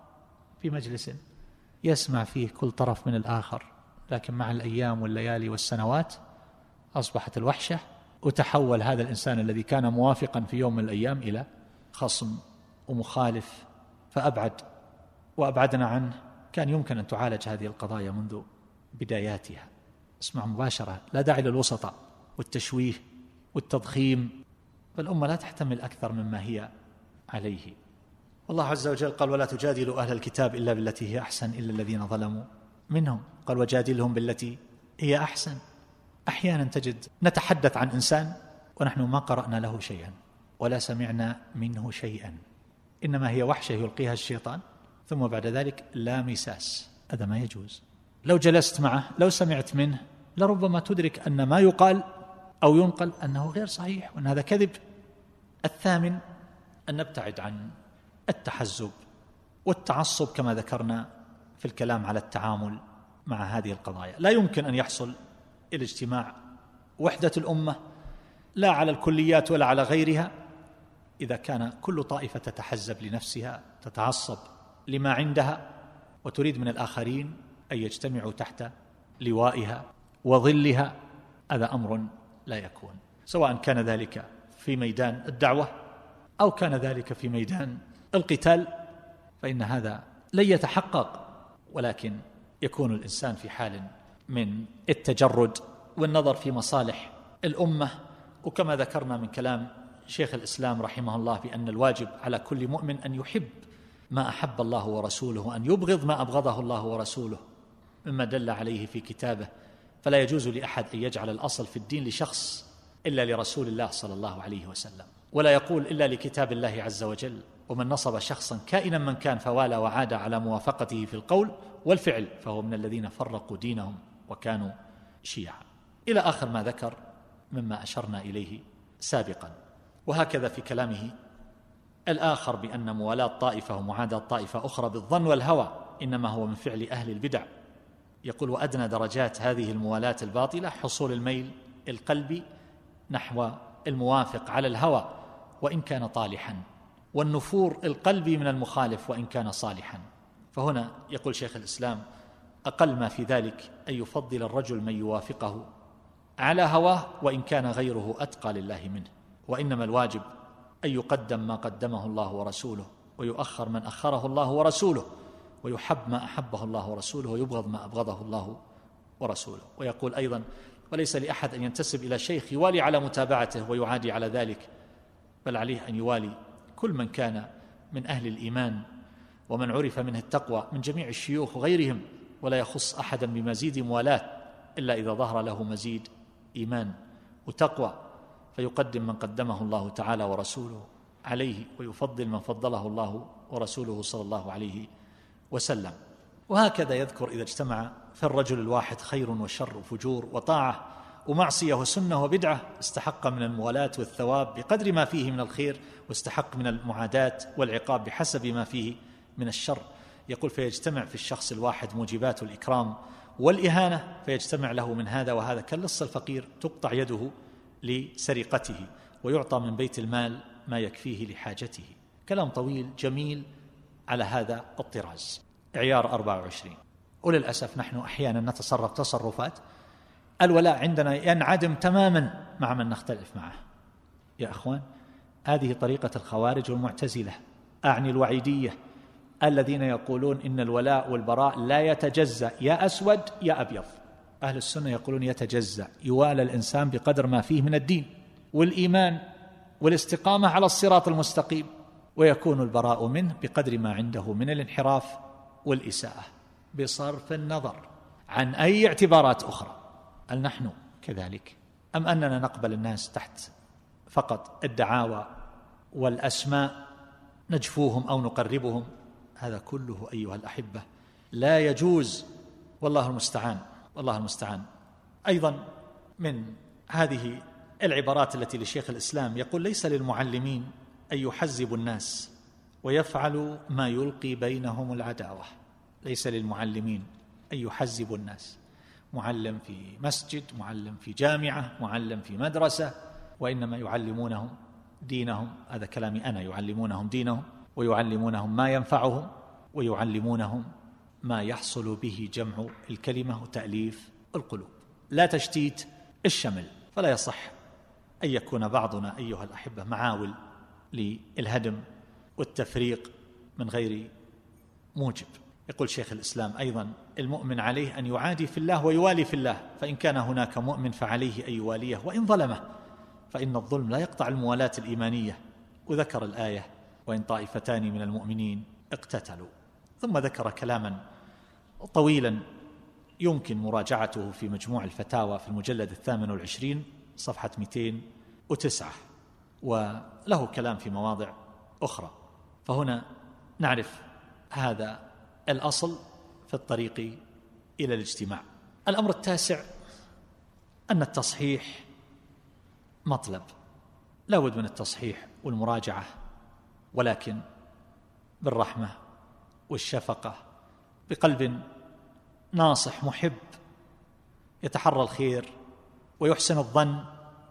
في مجلس يسمع فيه كل طرف من الآخر، لكن مع الأيام والليالي والسنوات أصبحت الوحشة، وتحول هذا الإنسان الذي كان موافقا في يوم من الأيام إلى خصم ومخالف، فأبعد وأبعدنا عنه. كان يمكن أن تعالج هذه القضايا منذ بداياتها. اسمع مباشرة، لا داعي للوسطاء والتشويه والتضخيم، فالأمة لا تحتمل أكثر مما هي عليه. والله عز وجل قال: ولا تجادلوا أهل الكتاب إلا بالتي هي أحسن إلا الذين ظلموا منهم. قال: وجادلهم بالتي هي أحسن. أحيانا تجد نتحدث عن إنسان ونحن ما قرأنا له شيئا ولا سمعنا منه شيئا، إنما هي وحشة يلقيها الشيطان ثم بعد ذلك لا مساس. هذا ما يجوز. لو جلست معه، لو سمعت منه، لربما تدرك أن ما يقال أو ينقل أنه غير صحيح وأن هذا كذب. الثامن أن نبتعد عن التحزب والتعصب كما ذكرنا في الكلام على التعامل مع هذه القضايا. لا يمكن أن يحصل الاجتماع وحدة الأمة لا على الكليات ولا على غيرها إذا كان كل طائفة تتحزب لنفسها، تتعصب لما عندها وتريد من الآخرين أن يجتمعوا تحت لوائها وظلها. هذا أمر لا يكون، سواء كان ذلك في ميدان الدعوة أو كان ذلك في ميدان القتال، فإن هذا لن يتحقق. ولكن يكون الإنسان في حال من التجرد والنظر في مصالح الأمة. وكما ذكرنا من كلام شيخ الإسلام رحمه الله بأن الواجب على كل مؤمن أن يحب ما أحب الله ورسوله وأن يبغض ما أبغضه الله ورسوله مما دل عليه في كتابه. فلا يجوز لأحد أن يجعل الأصل في الدين لشخص إلا لرسول الله صلى الله عليه وسلم، ولا يقول إلا لكتاب الله عز وجل. ومن نصب شخصا كائنا من كان فوالى وعاد على موافقته في القول والفعل فهو من الذين فرقوا دينهم وكانوا شيعا، إلى آخر ما ذكر مما أشرنا إليه سابقا. وهكذا في كلامه الآخر بأن موالاة طائفة ومعاداة طائفة أخرى بالظن والهوى إنما هو من فعل أهل البدع. يقول: وأدنى درجات هذه الموالاة الباطلة حصول الميل القلبي نحو الموافق على الهوى وإن كان طالحا، والنفور القلبي من المخالف وإن كان صالحا. فهنا يقول شيخ الإسلام: أقل ما في ذلك أن يفضل الرجل من يوافقه على هواه وإن كان غيره أتقى لله منه، وإنما الواجب أن يقدم ما قدمه الله ورسوله ويؤخر من أخره الله ورسوله، ويحب ما أحبه الله ورسوله ويبغض ما أبغضه الله ورسوله. ويقول أيضا: وليس لأحد أن ينتسب إلى شيخ يوالي على متابعته ويعادي على ذلك، بل عليه أن يوالي كل من كان من أهل الإيمان ومن عرف منه التقوى من جميع الشيوخ وغيرهم، ولا يخص أحدا بمزيد موالاة إلا إذا ظهر له مزيد إيمان وتقوى، فيقدم من قدمه الله تعالى ورسوله عليه ويفضل من فضله الله ورسوله صلى الله عليه وسلم. وهكذا يذكر إذا اجتمع في الرجل الواحد خير وشر وفجور وطاعة ومعصية وسنة وبدعة استحق من الموالاة والثواب بقدر ما فيه من الخير، واستحق من المعاداة والعقاب بحسب ما فيه من الشر. يقول: فيجتمع في الشخص الواحد موجبات الإكرام والإهانة، فيجتمع له من هذا وهذا كاللص الفقير تقطع يده لسرقته ويعطى من بيت المال ما يكفيه لحاجته. كلام طويل جميل على هذا الطراز. عيار 24. وللأسف نحن أحيانا نتصرف تصرفات الولاء عندنا ينعدم تماما مع من نختلف معه. يا أخوان، هذه طريقة الخوارج والمعتزلة، أعني الوعيدية، الذين يقولون إن الولاء والبراء لا يتجزأ، يا أسود يا أبيض. أهل السنة يقولون يتجزأ، يوالى الإنسان بقدر ما فيه من الدين، والإيمان والاستقامة على الصراط المستقيم، ويكون البراء منه بقدر ما عنده من الانحراف والإساءة بصرف النظر عن أي اعتبارات أخرى. هل نحن كذلك أم أننا نقبل الناس تحت فقط الدعاوى والأسماء، نجفوهم أو نقربهم؟ هذا كله أيها الأحبة لا يجوز، والله المستعان، والله المستعان. أيضا من هذه العبارات التي لشيخ الإسلام يقول: ليس للمعلمين أن يحزبوا الناس ويفعلوا ما يلقي بينهم العداوة. ليس للمعلمين أن يحزبوا الناس، معلم في مسجد، معلم في جامعة، معلم في مدرسة، وإنما يعلمونهم دينهم. هذا كلامي أنا، يعلمونهم دينهم ويعلمونهم ما ينفعهم ويعلمونهم ما يحصل به جمع الكلمة وتأليف القلوب، لا تشتيت الشمل. فلا يصح أن يكون بعضنا أيها الأحبة معاول للهدم والتفريق من غير موجب. يقول شيخ الإسلام أيضا: المؤمن عليه أن يعادي في الله ويوالي في الله، فإن كان هناك مؤمن فعليه أن يواليه وإن ظلمه، فإن الظلم لا يقطع الموالاة الإيمانية. وذكر الآية: وإن طائفتان من المؤمنين اقتتلوا. ثم ذكر كلاما طويلا يمكن مراجعته في مجموع الفتاوى في المجلد 28 صفحة 209، وله كلام في مواضع أخرى. فهنا نعرف هذا الأصل في الطريق إلى الاجتماع. الأمر التاسع أن التصحيح مطلب، لا بد من التصحيح والمراجعة، ولكن بالرحمة والشفقة، بقلب ناصح محب يتحرى الخير ويحسن الظن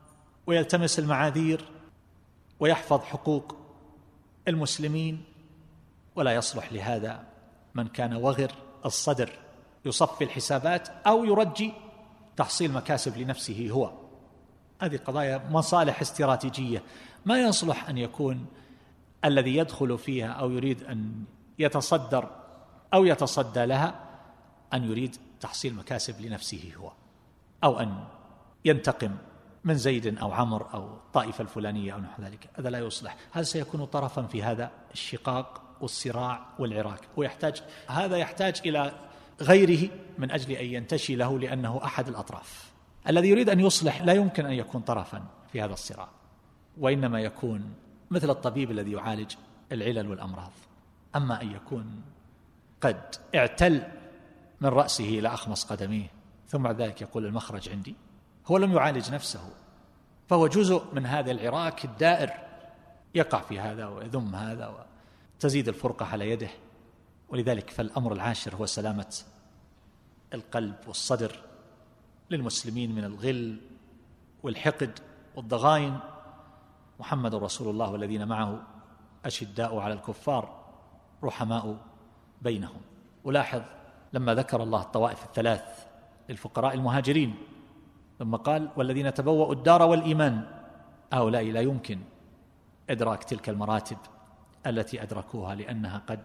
ويلتمس المعاذير ويحفظ حقوق المسلمين. ولا يصلح لهذا من كان وغر الصدر يصفي الحسابات أو يرجي تحصيل مكاسب لنفسه هو. هذه قضايا مصالح استراتيجية، ما يصلح أن يكون الذي يدخل فيها أو يريد أن يتصدر أو يتصدى لها أن يريد تحصيل مكاسب لنفسه هو، أو أن ينتقم من زيد أو عمر أو الطائفة الفلانية أو نحو ذلك. هذا لا يصلح، هذا سيكون طرفا في هذا الشقاق والصراع والعراك، هذا يحتاج إلى غيره من أجل أن ينتشي له، لأنه أحد الأطراف. الذي يريد أن يصلح لا يمكن أن يكون طرفا في هذا الصراع، وإنما يكون مثل الطبيب الذي يعالج العلل والأمراض. أما أن يكون قد اعتل من رأسه إلى أخمص قدميه ثم بعد ذلك يقول المخرج عندي، هو لم يعالج نفسه، فهو جزء من هذا العراك الدائر، يقع في هذا ويذم هذا وتزيد الفرقة على يده. ولذلك فالأمر العاشر هو سلامة القلب والصدر للمسلمين من الغل والحقد والضغائن. محمد رسول الله والذين معه أشداء على الكفار رحماء بينهم. ولاحظ لما ذكر الله الطوائف الثلاث للفقراء المهاجرين ثم قال: والذين تبوأوا الدار والإيمان، هؤلاء لا يمكن إدراك تلك المراتب التي أدركوها لأنها قد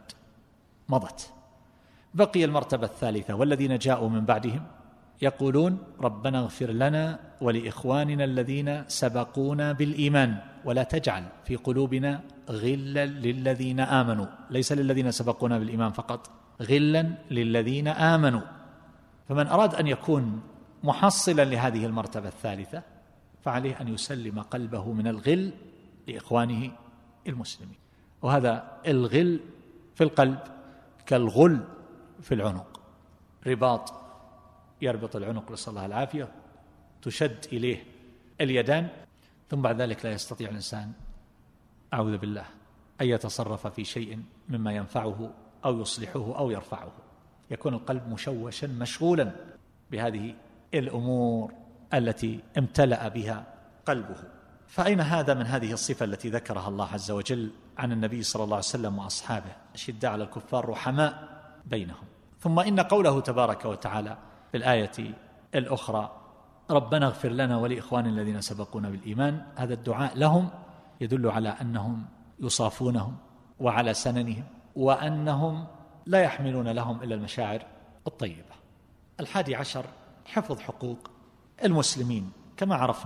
مضت. بقي المرتبة الثالثة: والذين جاءوا من بعدهم يقولون ربنا اغفر لنا ولإخواننا الذين سبقونا بالإيمان ولا تجعل في قلوبنا غلا للذين آمنوا. ليس للذين سبقونا بالإيمان فقط، غلا للذين آمنوا. فمن أراد أن يكون محصلا لهذه المرتبة الثالثة فعليه أن يسلم قلبه من الغل لإخوانه المسلمين. وهذا الغل في القلب كالغل في العنق، رباط يربط العنق نسأل الله العافية، تشد إليه اليدان، ثم بعد ذلك لا يستطيع الإنسان أعوذ بالله أن يتصرف في شيء مما ينفعه أو يصلحه أو يرفعه. يكون القلب مشوشا مشغولا بهذه الأمور التي امتلأ بها قلبه. فأين هذا من هذه الصفة التي ذكرها الله عز وجل عن النبي صلى الله عليه وسلم وأصحابه: أشداء على الكفار رحماء بينهم. ثم إن قوله تبارك وتعالى في الآية الأخرى: ربنا اغفر لنا ولإخواننا الذين سبقونا بالإيمان، هذا الدعاء لهم يدل على أنهم يصافونهم وعلى سننهم، وأنهم لا يحملون لهم إلا المشاعر الطيبة. 11 حفظ حقوق المسلمين. كما عرفنا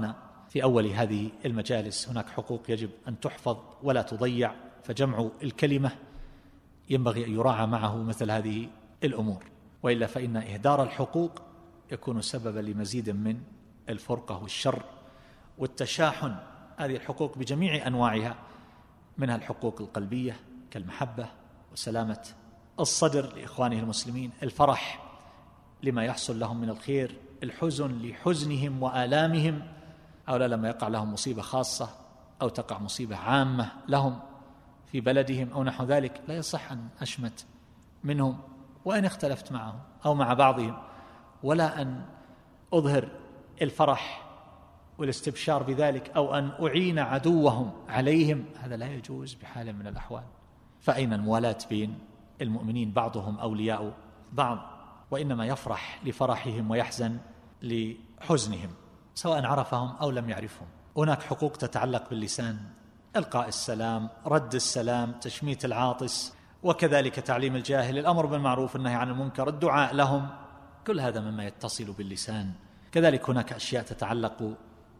في أول هذه المجالس هناك حقوق يجب أن تحفظ ولا تضيع، فجمع الكلمة ينبغي أن يراعى معه مثل هذه الأمور، وإلا فإن إهدار الحقوق يكون سببا لمزيد من الفرقة والشر والتشاحن. هذه الحقوق بجميع أنواعها، منها الحقوق القلبية كالمحبة وسلامة الصدر لإخوانه المسلمين، الفرح لما يحصل لهم من الخير، الحزن لحزنهم وآلامهم، أو لما يقع لهم مصيبة خاصة أو تقع مصيبة عامة لهم في بلدهم أو نحو ذلك، لا يصح أن أشمت منهم وإن اختلفت معهم أو مع بعضهم، ولا أن أظهر الفرح والاستبشار بذلك أو أن أعين عدوهم عليهم، هذا لا يجوز بحال من الأحوال. فأين الموالاة بين المؤمنين؟ بعضهم أولياء بعض، وإنما يفرح لفرحهم ويحزن لحزنهم سواء عرفهم أو لم يعرفهم. هناك حقوق تتعلق باللسان، إلقاء السلام، رد السلام، تشميت العاطس، وكذلك تعليم الجاهل، الأمر بالمعروف، النهي عن المنكر، الدعاء لهم، كل هذا مما يتصل باللسان. كذلك هناك أشياء تتعلق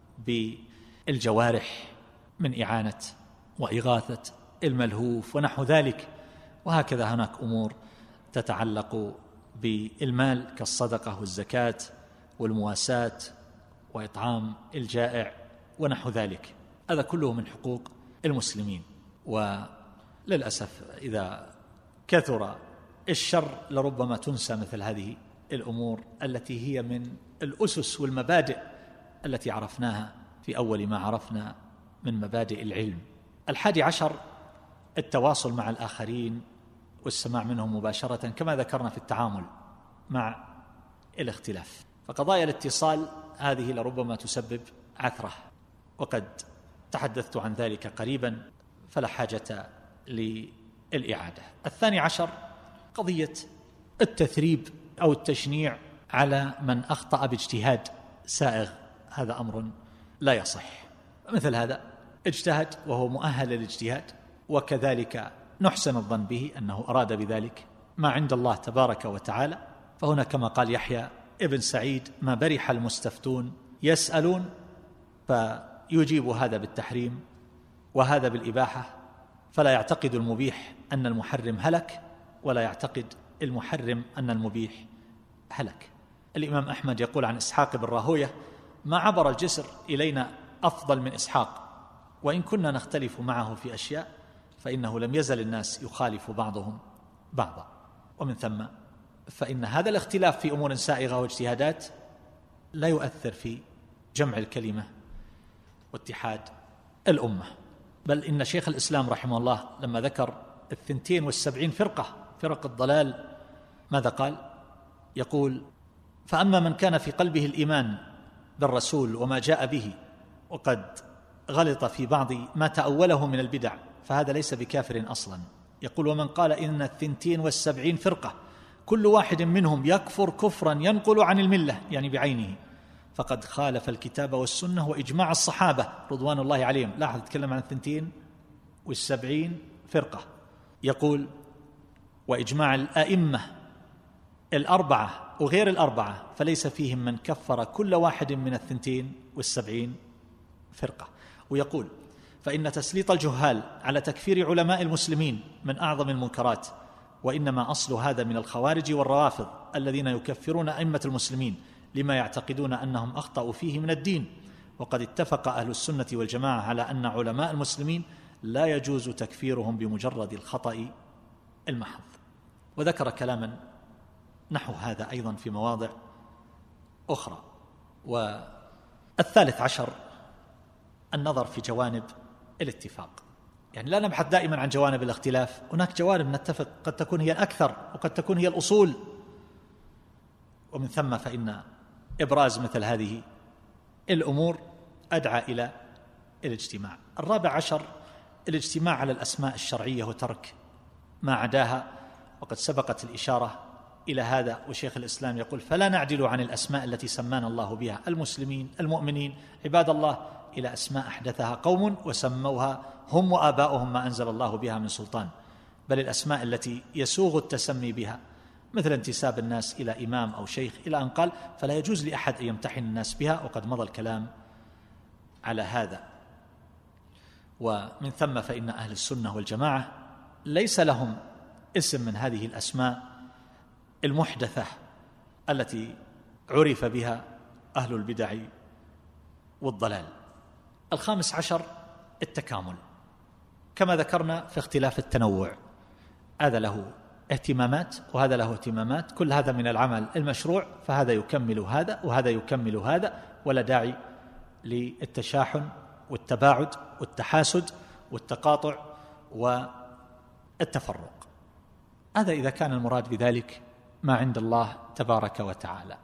بالجوارح من إعانة وإغاثة الملهوف ونحو ذلك، وهكذا هناك أمور تتعلق بالمال كالصدقة والزكاة والمواساة وإطعام الجائع ونحو ذلك، هذا كله من حقوق المسلمين. وللأسف إذا كثر الشر لربما تنسى مثل هذه الأمور التي هي من الأسس والمبادئ التي عرفناها في أول ما عرفنا من مبادئ العلم. 11 التواصل مع الآخرين والسماع منهم مباشرة، كما ذكرنا في التعامل مع الاختلاف، فقضايا الاتصال هذه لربما تسبب عثرة، وقد تحدثت عن ذلك قريبا فلا حاجة للإعادة. 12 قضية التثريب أو التشنيع على من أخطأ باجتهاد سائغ، هذا أمر لا يصح. مثل هذا اجتهد وهو مؤهل للاجتهاد، وكذلك نحسن الظن به أنه أراد بذلك ما عند الله تبارك وتعالى، فهنا كما قال يحيى ابن سعيد: ما برح المستفتون يسألون، فيجيب هذا بالتحريم وهذا بالإباحة، فلا يعتقد المبيح أن المحرم هلك، ولا يعتقد المحرم أن المبيح هلك. الإمام أحمد يقول عن إسحاق بن راهوية: ما عبر الجسر إلينا أفضل من إسحاق، وإن كنا نختلف معه في أشياء فإنه لم يزل الناس يخالف بعضهم بعضا. ومن ثم فإن هذا الاختلاف في أمور سائغة واجتهادات لا يؤثر في جمع الكلمة واتحاد الأمة، بل إن شيخ الإسلام رحمه الله لما ذكر 72 فرق الضلال ماذا قال؟ يقول: فأما من كان في قلبه الإيمان بالرسول وما جاء به وقد غلط في بعض ما تأوله من البدع فهذا ليس بكافر أصلا. يقول: ومن قال إن 72 فرقة كل واحد منهم يكفر كفرا ينقل عن الملة، يعني بعينه، فقد خالف الكتاب والسنة وإجماع الصحابة رضوان الله عليهم. لاحظ تكلم عن 72 فرقة، يقول: وإجماع الأئمة 4 وغير 4، فليس فيهم من كفر كل واحد من 72 فرقة. ويقول: فإن تسليط الجهال على تكفير علماء المسلمين من أعظم المنكرات، وإنما أصل هذا من الخوارج والروافض الذين يكفرون أئمة المسلمين لما يعتقدون أنهم أخطأوا فيه من الدين، وقد اتفق أهل السنة والجماعة على أن علماء المسلمين لا يجوز تكفيرهم بمجرد الخطأ المحض. وذكر كلاما نحو هذا أيضا في مواضع أخرى. 13 النظر في جوانب الاتفاق، يعني لا نبحث دائما عن جوانب الاختلاف، هناك جوانب نتفق قد تكون هي الأكثر وقد تكون هي الأصول، ومن ثم فإن إبراز مثل هذه الأمور أدعى إلى الاجتماع. 14 الاجتماع على الأسماء الشرعية وترك ما عداها، وقد سبقت الإشارة إلى هذا، وشيخ الإسلام يقول: فلا نعدل عن الأسماء التي سمانا الله بها، المسلمين، المؤمنين، عباد الله، إلى أسماء أحدثها قوم وسموها هم وآباؤهم ما أنزل الله بها من سلطان، بل الأسماء التي يسوغ التسمي بها، مثل انتساب الناس إلى إمام أو شيخ، إلى أن قال: فلا يجوز لأحد أن يمتحن الناس بها، وقد مضى الكلام على هذا. ومن ثم فإن أهل السنة والجماعة ليس لهم اسم من هذه الأسماء المحدثة التي عرف بها أهل البدع والضلال. 15 التكامل، كما ذكرنا في اختلاف التنوع، هذا له اهتمامات وهذا له اهتمامات، كل هذا من العمل المشروع، فهذا يكمل هذا وهذا يكمل هذا، ولا داعي للتشاحن والتباعد والتحاسد والتقاطع والتفرق. هذا إذا كان المراد بذلك ما عند الله تبارك وتعالى.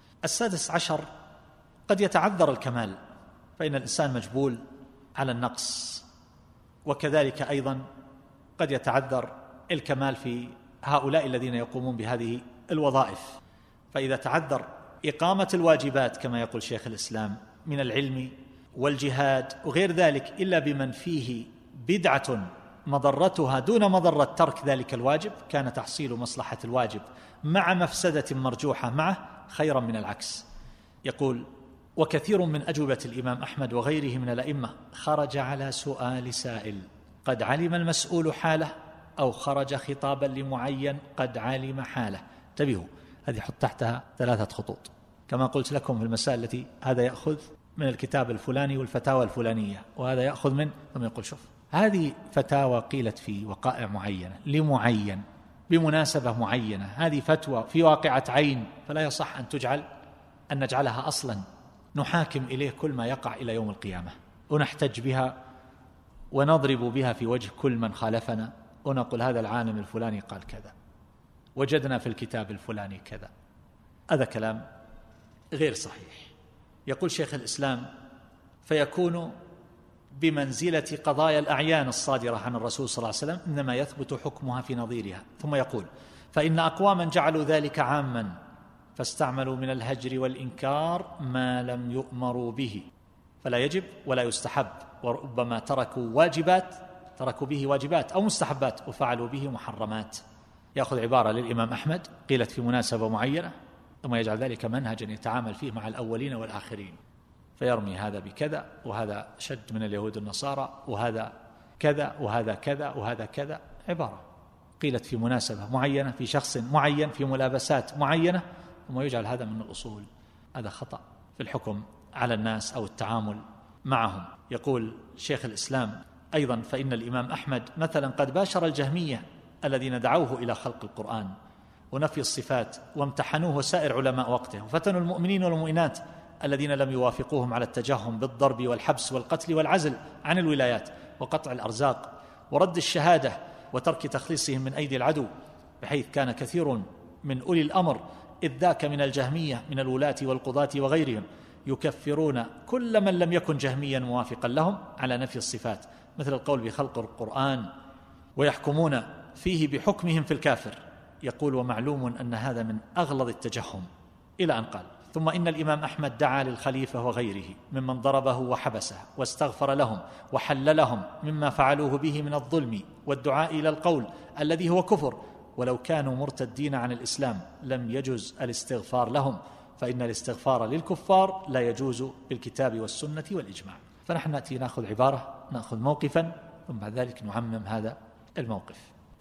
16 قد يتعذر الكمال، فإن الإنسان مجبول على النقص، وكذلك أيضا قد يتعذر الكمال في هؤلاء الذين يقومون بهذه الوظائف. فإذا تعذر إقامة الواجبات كما يقول شيخ الإسلام من العلم والجهاد وغير ذلك إلا بمن فيه بدعة مضرتها دون مضرة ترك ذلك الواجب، كان تحصيل مصلحة الواجب مع مفسدة مرجوحة معه خيرا من العكس. يقول: وكثير من أجوبة الإمام أحمد وغيره من الأئمة خرج على سؤال سائل قد علم المسؤول حاله، أو خرج خطابا لمعين قد علم حاله. انتبهوا، هذه حط تحتها 3 خطوط كما قلت لكم في المسائل التي هذا يأخذ من الكتاب الفلاني والفتاوى الفلانية وهذا يأخذ من، ثم يقول شوف هذه فتاوى قيلت في وقائع معينة لمعين بمناسبة معينة، هذه فتوى في واقعة عين، فلا يصح أن نجعلها أصلا نحاكم إليه كل ما يقع إلى يوم القيامة، ونحتج بها ونضرب بها في وجه كل من خالفنا، ونقول هذا العالم الفلاني قال كذا، وجدنا في الكتاب الفلاني كذا. هذا كلام غير صحيح. يقول شيخ الإسلام: فيكون بمنزلة قضايا الأعيان الصادرة عن الرسول صلى الله عليه وسلم، إنما يثبت حكمها في نظيرها. ثم يقول: فإن أقواما جعلوا ذلك عاما فاستعملوا من الهجر والإنكار ما لم يؤمروا به، فلا يجب ولا يستحب، وربما تركوا به واجبات أو مستحبات وفعلوا به محرمات. يأخذ عبارة للإمام أحمد قيلت في مناسبة معينة، ثم يجعل ذلك منهجا يتعامل فيه مع الأولين والآخرين، فيرمي هذا بكذا، وهذا شد من اليهود النصارى، وهذا كذا وهذا كذا وهذا كذا. عبارة قيلت في مناسبة معينة في شخص معين في ملابسات معينة، ثم يجعل هذا من الأصول. هذا خطأ في الحكم على الناس أو التعامل معهم. يقول شيخ الإسلام أيضا: فإن الإمام أحمد مثلا قد باشر الجهمية الذين دعوه إلى خلق القرآن ونفي الصفات، وامتحنوه وسائر علماء وقته، وفتنوا المؤمنين والمؤمنات الذين لم يوافقوهم على التجهم بالضرب والحبس والقتل والعزل عن الولايات وقطع الأرزاق ورد الشهادة وترك تخليصهم من أيدي العدو، بحيث كان كثير من أولي الأمر إذ ذاك من الجهمية من الولاة والقضاة وغيرهم يكفرون كل من لم يكن جهميا موافقا لهم على نفي الصفات، مثل القول بخلق القرآن، ويحكمون فيه بحكمهم في الكافر. يقول: ومعلوم أن هذا من أغلظ التجهم، إلى أن قال: ثم إن الإمام أحمد دعا للخليفة وغيره ممن ضربه وحبسه واستغفر لهم وحل لهم مما فعلوه به من الظلم والدعاء إلى القول الذي هو كفر، ولو كانوا مرتدين عن الإسلام لم يجوز الاستغفار لهم، فإن الاستغفار للكفار لا يجوز بالكتاب والسنة والإجماع. فنحن نأتي نأخذ عبارة، نأخذ موقفا، ثم بعد ذلك نعمم هذا الموقف.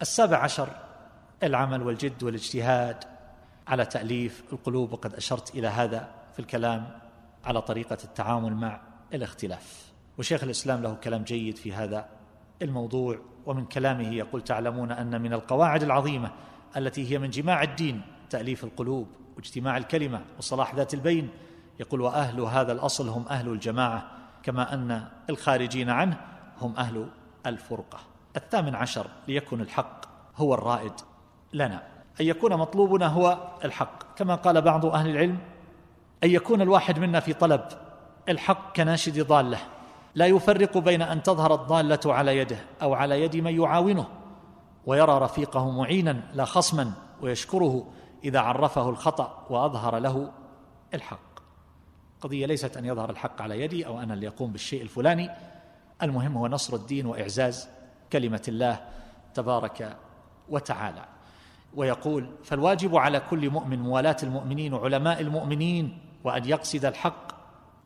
17 العمل والجد والاجتهاد على تأليف القلوب، وقد أشرت إلى هذا في الكلام على طريقة التعامل مع الاختلاف. وشيخ الإسلام له كلام جيد في هذا الموضوع، ومن كلامه يقول: تعلمون أن من القواعد العظيمة التي هي من جماع الدين تأليف القلوب واجتماع الكلمة وصلاح ذات البين. يقول: وأهل هذا الأصل هم أهل الجماعة، كما أن الخارجين عنه هم أهل الفرقة. 18 ليكن الحق هو الرائد لنا، أن يكون مطلوبنا هو الحق، كما قال بعض أهل العلم: أن يكون الواحد منا في طلب الحق كناشد ضالة، لا يفرق بين أن تظهر الضالة على يده أو على يد من يعاونه، ويرى رفيقه معينا لا خصما، ويشكره إذا عرفه الخطأ وأظهر له الحق. قضية ليست أن يظهر الحق على يدي أو أنا اللي يقوم بالشيء الفلاني، المهم هو نصر الدين وإعزاز كلمة الله تبارك وتعالى. ويقول: فالواجب على كل مؤمن موالاة المؤمنين وعلماء المؤمنين، وأن يقصد الحق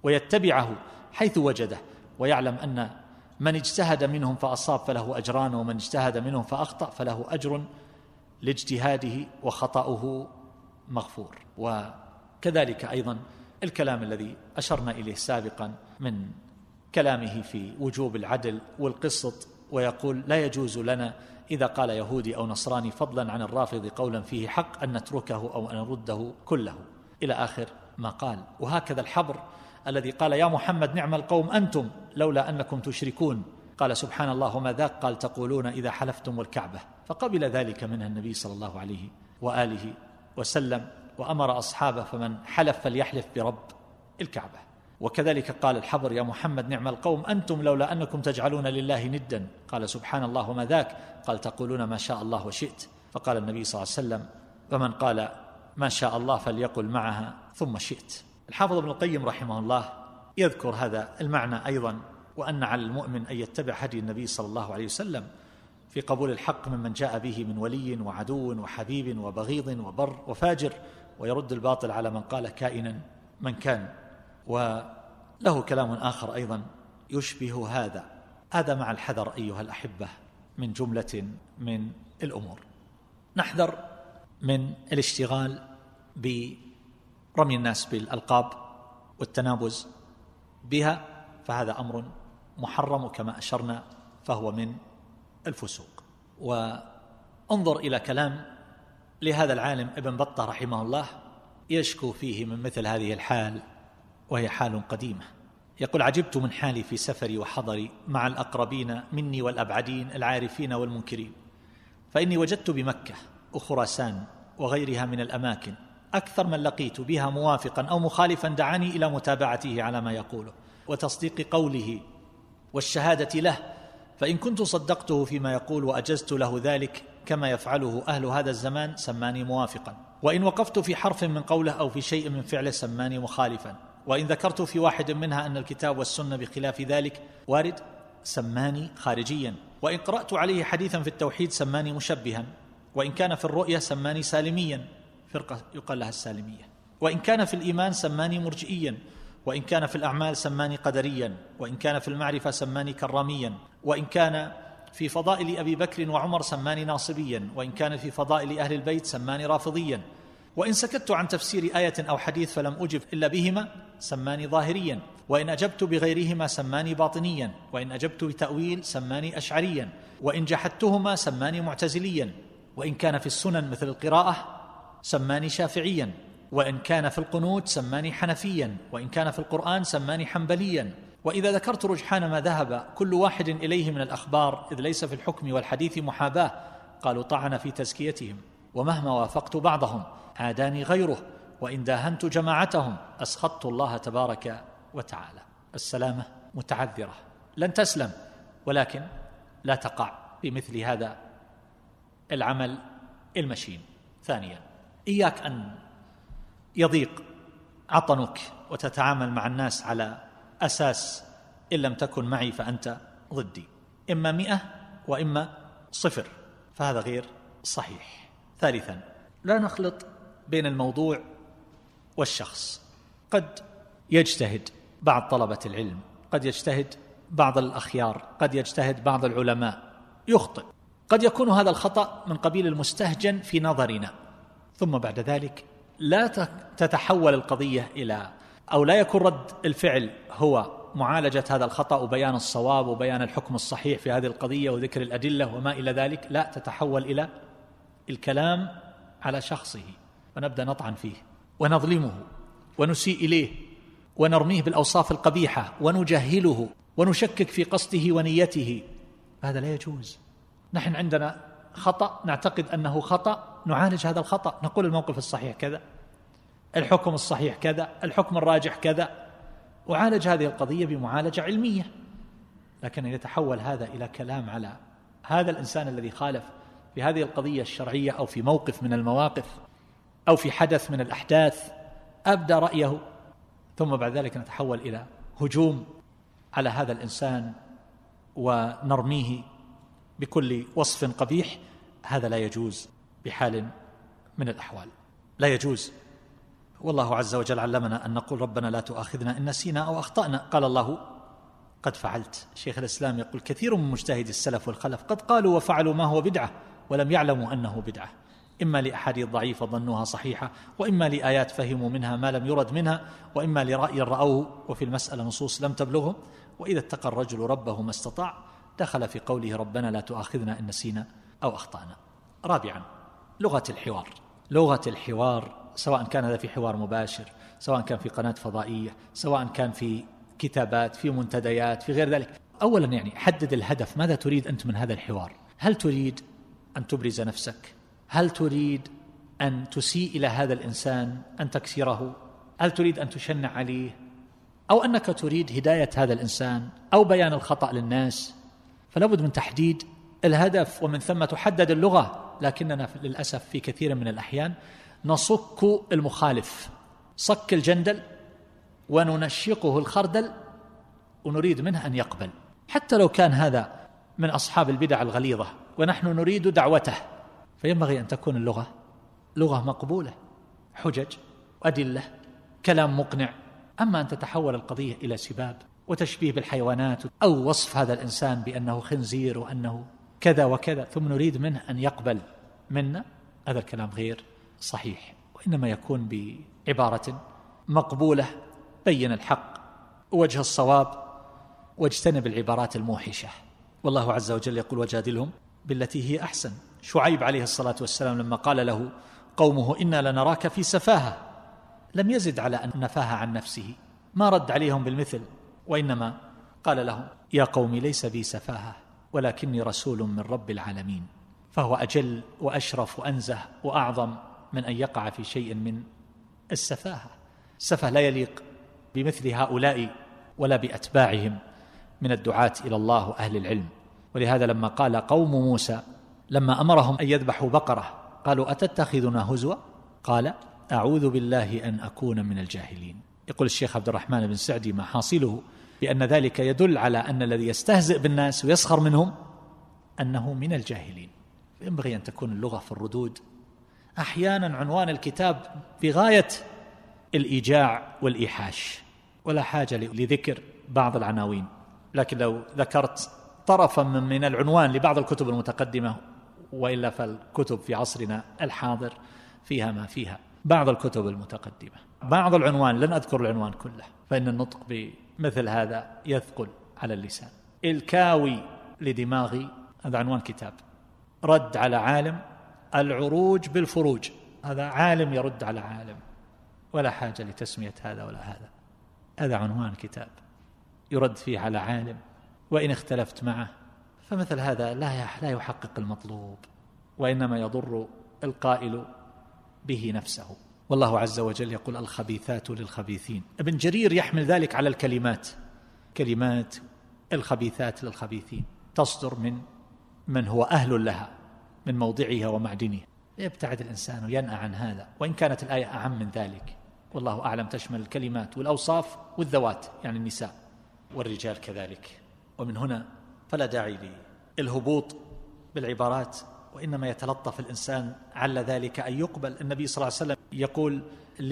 ويتبعه حيث وجده، ويعلم أن من اجتهد منهم فأصاب فله أجران، ومن اجتهد منهم فأخطأ فله أجر لاجتهاده وخطأه مغفور. وكذلك أيضا الكلام الذي أشرنا إليه سابقا من كلامه في وجوب العدل والقسط، ويقول لا يجوز لنا إذا قال يهودي أو نصراني فضلا عن الرافض قولا فيه حق أن نتركه أو أن نرده كله، إلى آخر ما قال. وهكذا الحبر الذي قال يا محمد نعم القوم أنتم لولا أنكم تشركون، قال سبحان الله وما ذاك، قال تقولون إذا حلفتم والكعبة، فقبل ذلك منها النبي صلى الله عليه وآله وسلم، وأمر أصحابه فمن حلف فليحلف برب الكعبة. وكذلك قال الحبر يا محمد نعم القوم أنتم لولا أنكم تجعلون لله ندا، قال سبحان الله وما ذاك، قال تقولون ما شاء الله وشئت، فقال النبي صلى الله عليه وسلم فمن قال ما شاء الله فليقل معها ثم شئت. الحافظ ابن القيم رحمه الله يذكر هذا المعنى أيضا، وأن على المؤمن أن يتبع هدي النبي صلى الله عليه وسلم في قبول الحق ممن جاء به من ولي وعدو وحبيب وبغيض وبر وفاجر، ويرد الباطل على من قال كائنا من كان. وله كلام آخر أيضا يشبه هذا مع الحذر أيها الأحبة من جملة من الأمور. نحذر من الاشتغال برمي الناس بالألقاب والتنابز بها، فهذا أمر محرم كما أشرنا، فهو من الفسوق. وانظر إلى كلام لهذا العالم ابن بطة رحمه الله يشكو فيه من مثل هذه الحال، وهي حال قديمة. يقول عجبت من حالي في سفري وحضري مع الأقربين مني والأبعدين العارفين والمنكرين، فإني وجدت بمكة وخراسان وغيرها من الأماكن أكثر من لقيت بها موافقا أو مخالفا دعاني إلى متابعته على ما يقوله وتصديق قوله والشهادة له، فإن كنت صدقته فيما يقول وأجزت له ذلك كما يفعله أهل هذا الزمان سماني موافقا، وإن وقفت في حرف من قوله أو في شيء من فعله سماني مخالفا، وإن ذكرت في واحد منها أن الكتاب والسنة بخلاف ذلك وارد سماني خارجيا، وإن قرأت عليه حديثا في التوحيد سماني مشبها، وإن كان في الرؤية سماني سالميا، فرقة يقال لها السالمية، وإن كان في الإيمان سماني مرجئيا، وإن كان في الأعمال سماني قدريا، وإن كان في المعرفة سماني كراميا، وإن كان في فضائل أبي بكر وعمر سماني ناصبيا، وإن كان في فضائل أهل البيت سماني رافضيا، وإن سكت عن تفسير آية أو حديث فلم أجب إلا بهما سماني ظاهريا، وإن أجبت بغيرهما سماني باطنيا، وإن أجبت بتأويل سماني أشعريا، وإن جحدتهما سماني معتزليا، وإن كان في السنن مثل القراءة سماني شافعيا، وإن كان في القنوت سماني حنفيا، وإن كان في القرآن سماني حنبليا. وإذا ذكرت رجحان ما ذهب كل واحد إليه من الأخبار إذ ليس في الحكم والحديث محاباة قالوا طعن في تزكيتهم، ومهما وافقت بعضهم عاداني غيره، وإن داهنت جماعتهم أسخطت الله تبارك وتعالى. السلامة متعذرة، لن تسلم، ولكن لا تقع في مثل هذا العمل المشين. ثانيا، إياك أن يضيق عطنك وتتعامل مع الناس على أساس إن لم تكن معي فأنت ضدي، إما 100 وإما 0، فهذا غير صحيح. ثالثا، لا نخلط بين الموضوع والشخص. قد يجتهد بعض طلبة العلم، قد يجتهد بعض الأخيار، قد يجتهد بعض العلماء، يخطئ، قد يكون هذا الخطأ من قبيل المستهجن في نظرنا، ثم بعد ذلك لا تتحول القضية إلى أو لا يكون رد الفعل هو معالجة هذا الخطأ وبيان الصواب وبيان الحكم الصحيح في هذه القضية وذكر الأدلة وما إلى ذلك، لا، تتحول إلى الكلام على شخصه ونبدأ نطعن فيه ونظلمه ونسيء إليه ونرميه بالأوصاف القبيحة ونجهله ونشكك في قصده ونيته. هذا لا يجوز. نحن عندنا خطأ نعتقد أنه خطأ، نعالج هذا الخطأ، نقول الموقف الصحيح كذا، الحكم الصحيح كذا، الحكم الراجح كذا، وعالج هذه القضية بمعالجة علمية. لكن يتحول هذا إلى كلام على هذا الإنسان الذي خالف في هذه القضية الشرعية أو في موقف من المواقف أو في حدث من الأحداث، أبدى رأيه، ثم بعد ذلك نتحول إلى هجوم على هذا الإنسان ونرميه بكل وصف قبيح. هذا لا يجوز بحال من الأحوال، لا يجوز. والله عز وجل علمنا أن نقول ربنا لا تؤاخذنا إن نسينا أو أخطأنا. قال الله قد فعلت. شيخ الإسلام يقول كثير من مجتهدي السلف والخلف قد قالوا وفعلوا ما هو بدعة ولم يعلموا أنه بدعة، إما لأحاديث ضعيفة ظنوها صحيحة، وإما لآيات فهموا منها ما لم يرد منها، وإما لرأي رأوه وفي المسألة نصوص لم تبلغهم. وإذا اتقى الرجل ربه ما استطاع دخل في قوله ربنا لا تؤاخذنا إن نسينا أو أخطأنا. رابعا، لغة الحوار. لغة الحوار سواء كان هذا في حوار مباشر، سواء كان في قناة فضائية، سواء كان في كتابات، في منتديات، في غير ذلك. أولا يعني حدد الهدف، ماذا تريد أنت من هذا الحوار؟ هل تريد أن تبرز نفسك؟ هل تريد أن تسيء إلى هذا الإنسان، أن تكسره؟ هل تريد أن تشنع عليه؟ أو أنك تريد هداية هذا الإنسان أو بيان الخطأ للناس؟ فلا بد من تحديد الهدف، ومن ثم تحدد اللغة. لكننا للأسف في كثير من الأحيان نصك المخالف صك الجندل وننشقه الخردل ونريد منه أن يقبل، حتى لو كان هذا من أصحاب البدع الغليظة ونحن نريد دعوته. فينبغي أن تكون اللغة لغة مقبولة، حجج وأدلة، كلام مقنع. أما أن تتحول القضية إلى سباب وتشبيه بالحيوانات أو وصف هذا الإنسان بأنه خنزير وأنه كذا وكذا ثم نريد منه أن يقبل منا، هذا الكلام غير صحيح، وإنما يكون بعبارة مقبولة بين الحق ووجه الصواب واجتنب العبارات الموحشة. والله عز وجل يقول وجادلهم بالتي هي أحسن. شعيب عليه الصلاة والسلام لما قال له قومه إنا لنراك في سفاهة لم يزد على أن نفاها عن نفسه، ما رد عليهم بالمثل، وإنما قال لهم يا قوم ليس بي سفاهة ولكني رسول من رب العالمين. فهو أجل وأشرف وأنزه وأعظم من أن يقع في شيء من السفاهة. السفه لا يليق بمثل هؤلاء ولا بأتباعهم من الدعاة إلى الله وأهل العلم. ولهذا لما قال قوم موسى لما أمرهم أن يذبحوا بقرة قالوا أتتخذنا هزوا قال أعوذ بالله أن أكون من الجاهلين. يقول الشيخ عبد الرحمن بن سعدي ما حاصله بأن ذلك يدل على أن الذي يستهزئ بالناس ويسخر منهم أنه من الجاهلين. ينبغي أن تكون اللغة في الردود. أحيانا عنوان الكتاب بغاية الإيجاع والإيحاش ولا حاجة لذكر بعض العناوين، لكن لو ذكرت طرفا من العنوان لبعض الكتب المتقدمة، وإلا فالكتب في عصرنا الحاضر فيها ما فيها، بعض الكتب المتقدمة بعض العنوان، لن أذكر العنوان كله فإن النطق بمثل هذا يثقل على اللسان. الكاوي لدماغي هذا عنوان كتاب، رد على عالم، العروج بالفروج، هذا عالم يرد على عالم، ولا حاجة لتسمية هذا ولا هذا، هذا عنوان كتاب يرد فيه على عالم، وإن اختلفت معه فمثل هذا لا يحقق المطلوب، وإنما يضر القائل به نفسه. والله عز وجل يقول الخبيثات للخبيثين. ابن جرير يحمل ذلك على الكلمات، كلمات الخبيثات للخبيثين تصدر من هو أهل لها من موضعها ومعدنها. يبتعد الإنسان وينأى عن هذا، وإن كانت الآية أعم من ذلك والله أعلم، تشمل الكلمات والأوصاف والذوات، يعني النساء والرجال كذلك. ومن هنا فلا داعي للهبوط بالعبارات، وإنما يتلطف الإنسان على ذلك أن يقبل. النبي صلى الله عليه وسلم يقول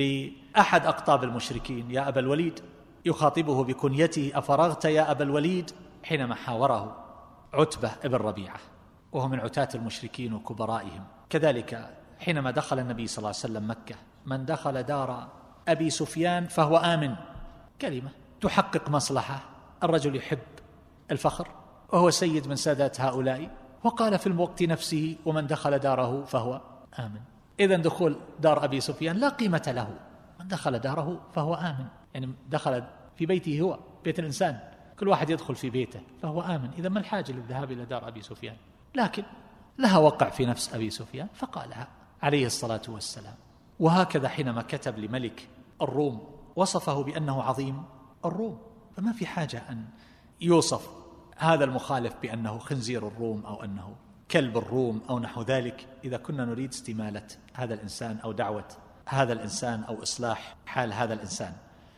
لأحد أقطاب المشركين يا أبا الوليد، يخاطبه بكنيته أفرغت يا أبا الوليد، حينما حاوره عتبة ابن ربيعة وهو من عتاة المشركين وكبرائهم. كذلك حينما دخل النبي صلى الله عليه وسلم مكة، من دخل دار أبي سفيان فهو آمن، كلمة تحقق مصلحة. الرجل يحب الفخر وهو سيد من سادات هؤلاء، وقال في الوقت نفسه ومن دخل داره فهو آمن. إذن دخول دار أبي سفيان لا قيمة له، من دخل داره فهو آمن، يعني دخل في بيته، هو بيت الإنسان، كل واحد يدخل في بيته فهو آمن. إذا ما الحاجة للذهاب إلى دار أبي سفيان؟ لكن لها وقع في نفس أبي سفيان فقالها عليه الصلاة والسلام. وهكذا حينما كتب لملك الروم وصفه بأنه عظيم الروم، فما في حاجة أن يوصف هذا المخالف بأنه خنزير الروم أو أنه كلب الروم أو نحو ذلك، إذا كنا نريد استمالة هذا الإنسان أو دعوة هذا الإنسان أو إصلاح حال هذا الإنسان.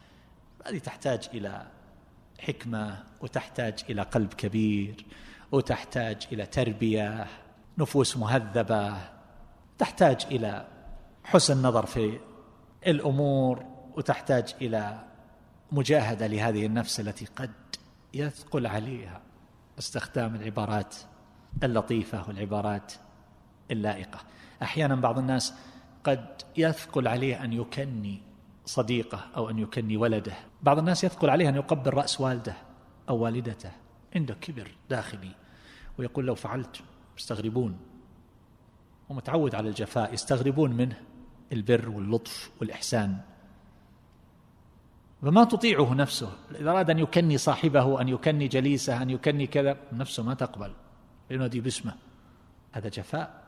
هذه تحتاج إلى حكمة، وتحتاج إلى قلب كبير، وتحتاج إلى تربية نفوس مهذبة، تحتاج إلى حسن نظر في الأمور وتحتاج إلى مجاهدة لهذه النفس التي قد يثقل عليها استخدام العبارات اللطيفة والعبارات اللائقة. أحيانا بعض الناس قد يثقل عليه أن يكني صديقه أو أن يكني ولده، بعض الناس يثقل عليه أن يقبل رأس والده أو والدته، عنده كبر داخلي ويقول لو فعلت يستغربون، ومتعود على الجفاء يستغربون منه البر واللطف والإحسان، فما تطيعه نفسه. إذا أراد أن يكني صاحبه، أن يكني جليسه، أن يكني كذا، نفسه ما تقبل ينادي باسمه، هذا جفاء،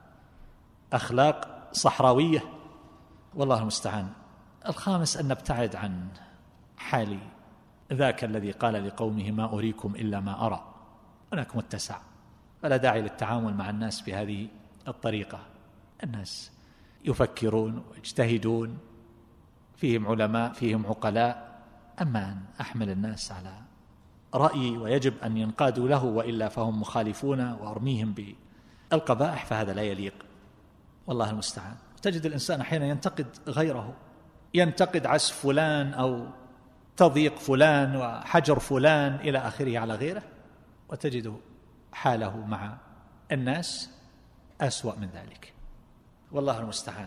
أخلاق صحراوية، والله المستعان. الخامس أن نبتعد عن حال ذاك الذي قال لقومه ما أريكم إلا ما أرى. هناك متسع، فلا داعي للتعامل مع الناس بهذه الطريقة. الناس يفكرون ويجتهدون، فيهم علماء فيهم عقلاء، أما أن أحمل الناس على رأيي ويجب أن ينقادوا له وإلا فهم مخالفون وأرميهم بالقبائح، فهذا لا يليق، والله المستعان. تجد الإنسان أحيانا ينتقد غيره، ينتقد عسف فلان أو تضييق فلان وحجر فلان إلى آخره على غيره، وتجد حاله مع الناس أسوأ من ذلك، والله المستعان.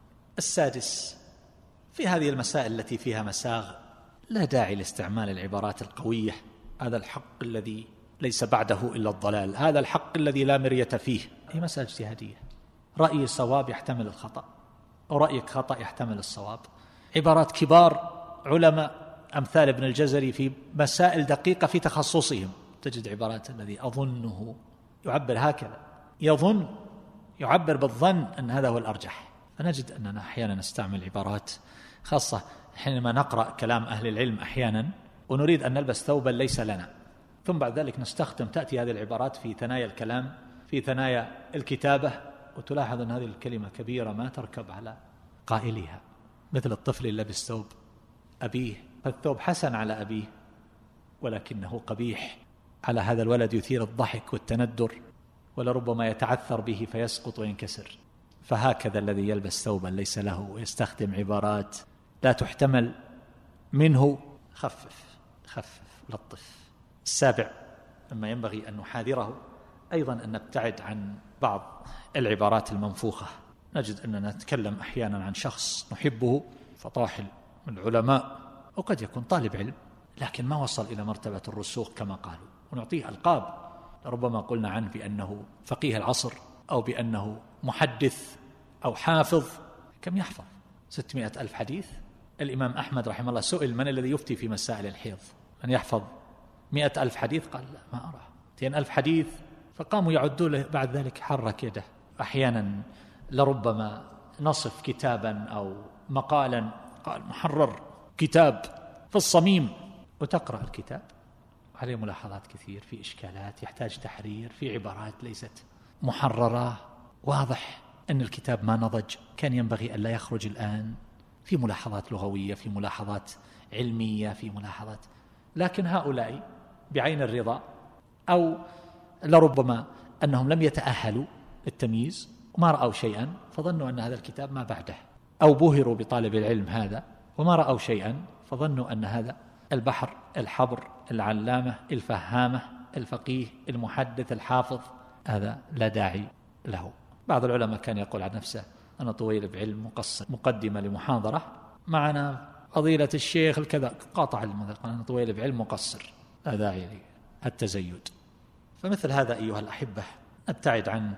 السادس، في هذه المسائل التي فيها مساغ لا داعي لاستعمال العبارات القوية. هذا الحق الذي ليس بعده إلا الضلال، هذا الحق الذي لا مرية فيه. هي مسألة اجتهادية، رأي صواب يحتمل الخطأ، ورأيك خطأ يحتمل الصواب. عبارات كبار علماء أمثال ابن الجزري في مسائل دقيقة في تخصصهم، تجد عبارات الذي أظنه يعبر هكذا، يظن، يعبر بالظن أن هذا هو الأرجح. فنجد أننا أحيانا نستعمل عبارات خاصة حينما نقرأ كلام أهل العلم أحيانا ونريد أن نلبس ثوبا ليس لنا، ثم بعد ذلك تأتي هذه العبارات في ثنايا الكلام، في ثنايا الكتابة، وتلاحظ أن هذه الكلمة كبيرة ما تركب على قائلها، مثل الطفل اللي لبس ثوب أبيه، فالثوب حسن على أبيه ولكنه قبيح على هذا الولد، يثير الضحك والتندر، ولربما يتعثر به فيسقط وينكسر. فهكذا الذي يلبس ثوبا ليس له ويستخدم عبارات لا تحتمل منه، خفف لطف. السابع مما ينبغي أن نحاذره أيضا أن نبتعد عن بعض العبارات المنفوخة. نجد أننا نتكلم أحيانا عن شخص نحبه، فطاحل من العلماء، وقد يكون طالب علم لكن ما وصل إلى مرتبة الرسوخ كما قالوا، ونعطيه ألقاب، ربما قلنا عنه بأنه فقيه العصر أو بأنه محدث أو حافظ. كم يحفظ؟ 600,000 حديث. الإمام أحمد رحمه الله سئل من الذي يفتي في مسائل الحيض، من يحفظ 100,000 حديث؟ قال لا ما أرى. 200,000 حديث. فقاموا يعدوا له، بعد ذلك حرك يده. أحيانا لربما نصف كتابا أو مقالا، قال محرر كتاب في الصميم، وتقرأ الكتاب عليه ملاحظات كثير، في إشكالات يحتاج تحرير، في عبارات ليست محررة، واضح أن الكتاب ما نضج، كان ينبغي أن لا يخرج الآن، في ملاحظات لغوية، في ملاحظات علمية، في ملاحظات. لكن هؤلاء بعين الرضا، أو لربما أنهم لم يتأهلوا للتمييز وما رأوا شيئا فظنوا أن هذا الكتاب ما بعده، أو بهروا بطالب العلم هذا وما رأوا شيئا فظنوا أن هذا البحر الحبر العلامة الفهامة الفقيه المحدث الحافظ، هذا لا داعي له. بعض العلماء كان يقول عن نفسه أنا طويل بعلم، مقصر، مقدمة لمحاضرة معنا فضيلة الشيخ الكذا، قاطع المذهب، قال أنا طويل بعلم مقصر، لا داعي التزيد. فمثل هذا أيها الأحبة نبتعد عنه،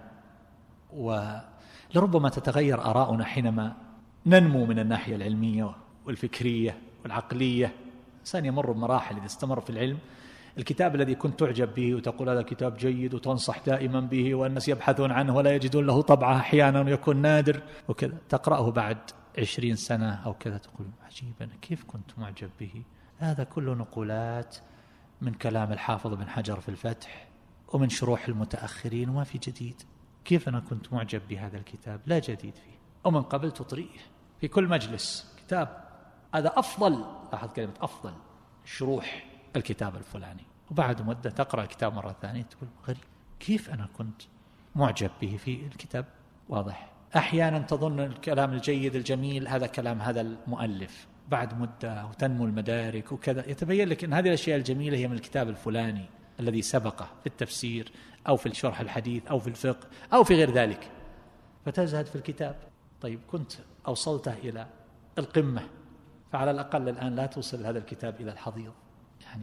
ولربما تتغير آراؤنا حينما ننمو من الناحية العلمية والفكرية والعقلية. إنسان يمر بمراحل إذا استمر في العلم، الكتاب الذي كنت تعجب به وتقول هذا كتاب جيد وتنصح دائما به والناس يبحثون عنه ولا يجدون له طبعة أحيانا ويكون نادر وكذا، تقرأه بعد 20 سنة أو كذا تقول عجيبا كيف كنت معجب به، هذا كله نقولات من كلام الحافظ بن حجر في الفتح ومن شروح المتأخرين وما في جديد، كيف أنا كنت معجب بهذا الكتاب، لا جديد فيه، ومن قبل تطريه في كل مجلس كتاب هذا أفضل، لاحظ كلمة أفضل، شروح الكتاب الفلاني، وبعد مدة تقرأ الكتاب مرة ثانية تقول غريب كيف أنا كنت معجب به في الكتاب، واضح أحيانا تظن الكلام الجيد الجميل هذا كلام هذا المؤلف، بعد مدة وتنمو المدارك وكذا يتبين لك أن هذه الأشياء الجميلة هي من الكتاب الفلاني الذي سبقه في التفسير أو في الشرح الحديث أو في الفقه أو في غير ذلك، فتزهد في الكتاب. طيب كنت أوصلته إلى القمة، فعلى الأقل الآن لا توصل هذا الكتاب إلى الحضيض يعني.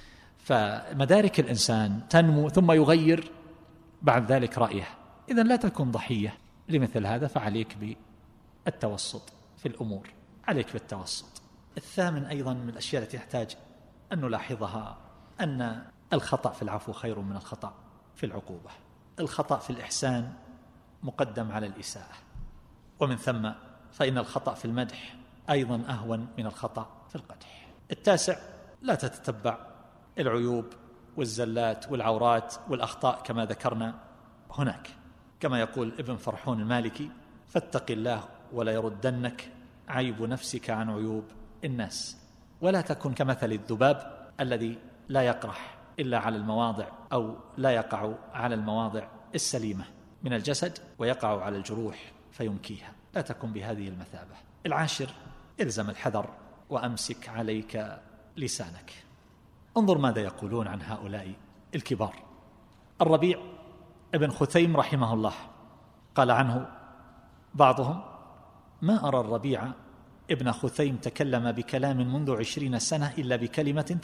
فمدارك الإنسان تنمو ثم يغير بعد ذلك رأيه. إذن لا تكن ضحية لمثل هذا، فعليك بالتوسط في الأمور، عليك بالتوسط. الثامن أيضا من الأشياء التي يحتاج أن نلاحظها أن الخطأ في العفو خير من الخطأ في العقوبة. الخطأ في الإحسان مقدم على الإساءة، ومن ثم فإن الخطأ في المدح أيضا أهون من الخطأ في القدح. التاسع، لا تتتبع العيوب والزلات والعورات والأخطاء كما ذكرنا هناك، كما يقول ابن فرحون المالكي: فاتق الله ولا يردنك عيب نفسك عن عيوب الناس، ولا تكن كمثل الذباب الذي لا يقرح إلا على المواضع أو لا يقع على المواضع السليمة من الجسد ويقع على الجروح فينكيها، لا تكن بهذه المثابة. العاشر، إلزم الحذر وأمسك عليك لسانك. انظر ماذا يقولون عن هؤلاء الكبار. الربيع ابن خثيم رحمه الله قال عنه بعضهم: ما أرى الربيع ابن خثيم تكلم بكلام منذ 20 سنة إلا بكلمة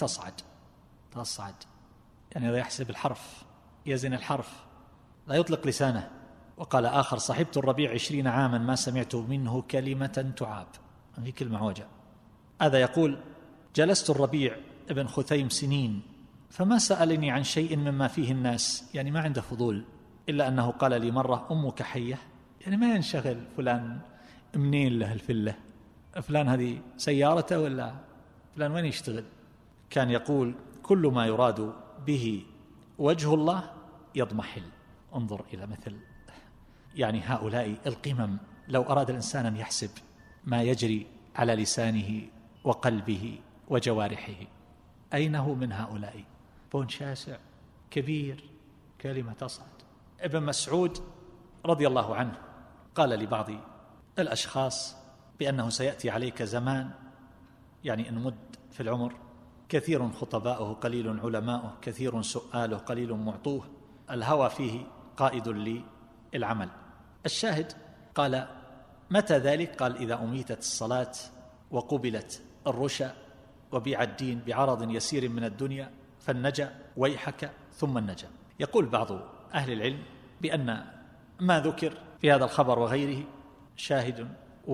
تصعد، يعني لا يحسب الحرف، يزن الحرف، لا يطلق لسانه. وقال آخر: صحبت الربيع 20 عاما ما سمعت منه كلمة تعاب، في كلمة وجع. هذا يقول: جلست الربيع ابن خثيم سنين فما سألني عن شيء مما فيه الناس، يعني ما عنده فضول، إلا أنه قال لي مرة: أمك حية، يعني ما ينشغل فلان منين له الفلة، فلان هذه سيارته ولا فلان وين يشتغل. كان يقول: كل ما يراد به وجه الله يضمحل. انظر إلى مثل يعني هؤلاء القمم. لو أراد الإنسان أن يحسب ما يجري على لسانه وقلبه وجوارحه، أين هو من هؤلاء؟ بون شاسع كبير، كلمة تصعد. ابن مسعود رضي الله عنه قال لبعض الأشخاص بأنه سيأتي عليك زمان، يعني إن مد في العمر، كثير خطباؤه قليل علماؤه، كثير سؤاله قليل معطوه، الهوى فيه قائد للعمل. الشاهد قال: متى ذلك؟ قال: إذا أميتت الصلاة وقبلت الرشا وبيع الدين بعرض يسير من الدنيا فالنجا ويحك ثم النجا. يقول بعض أهل العلم بأن ما ذكر في هذا الخبر وغيره شاهد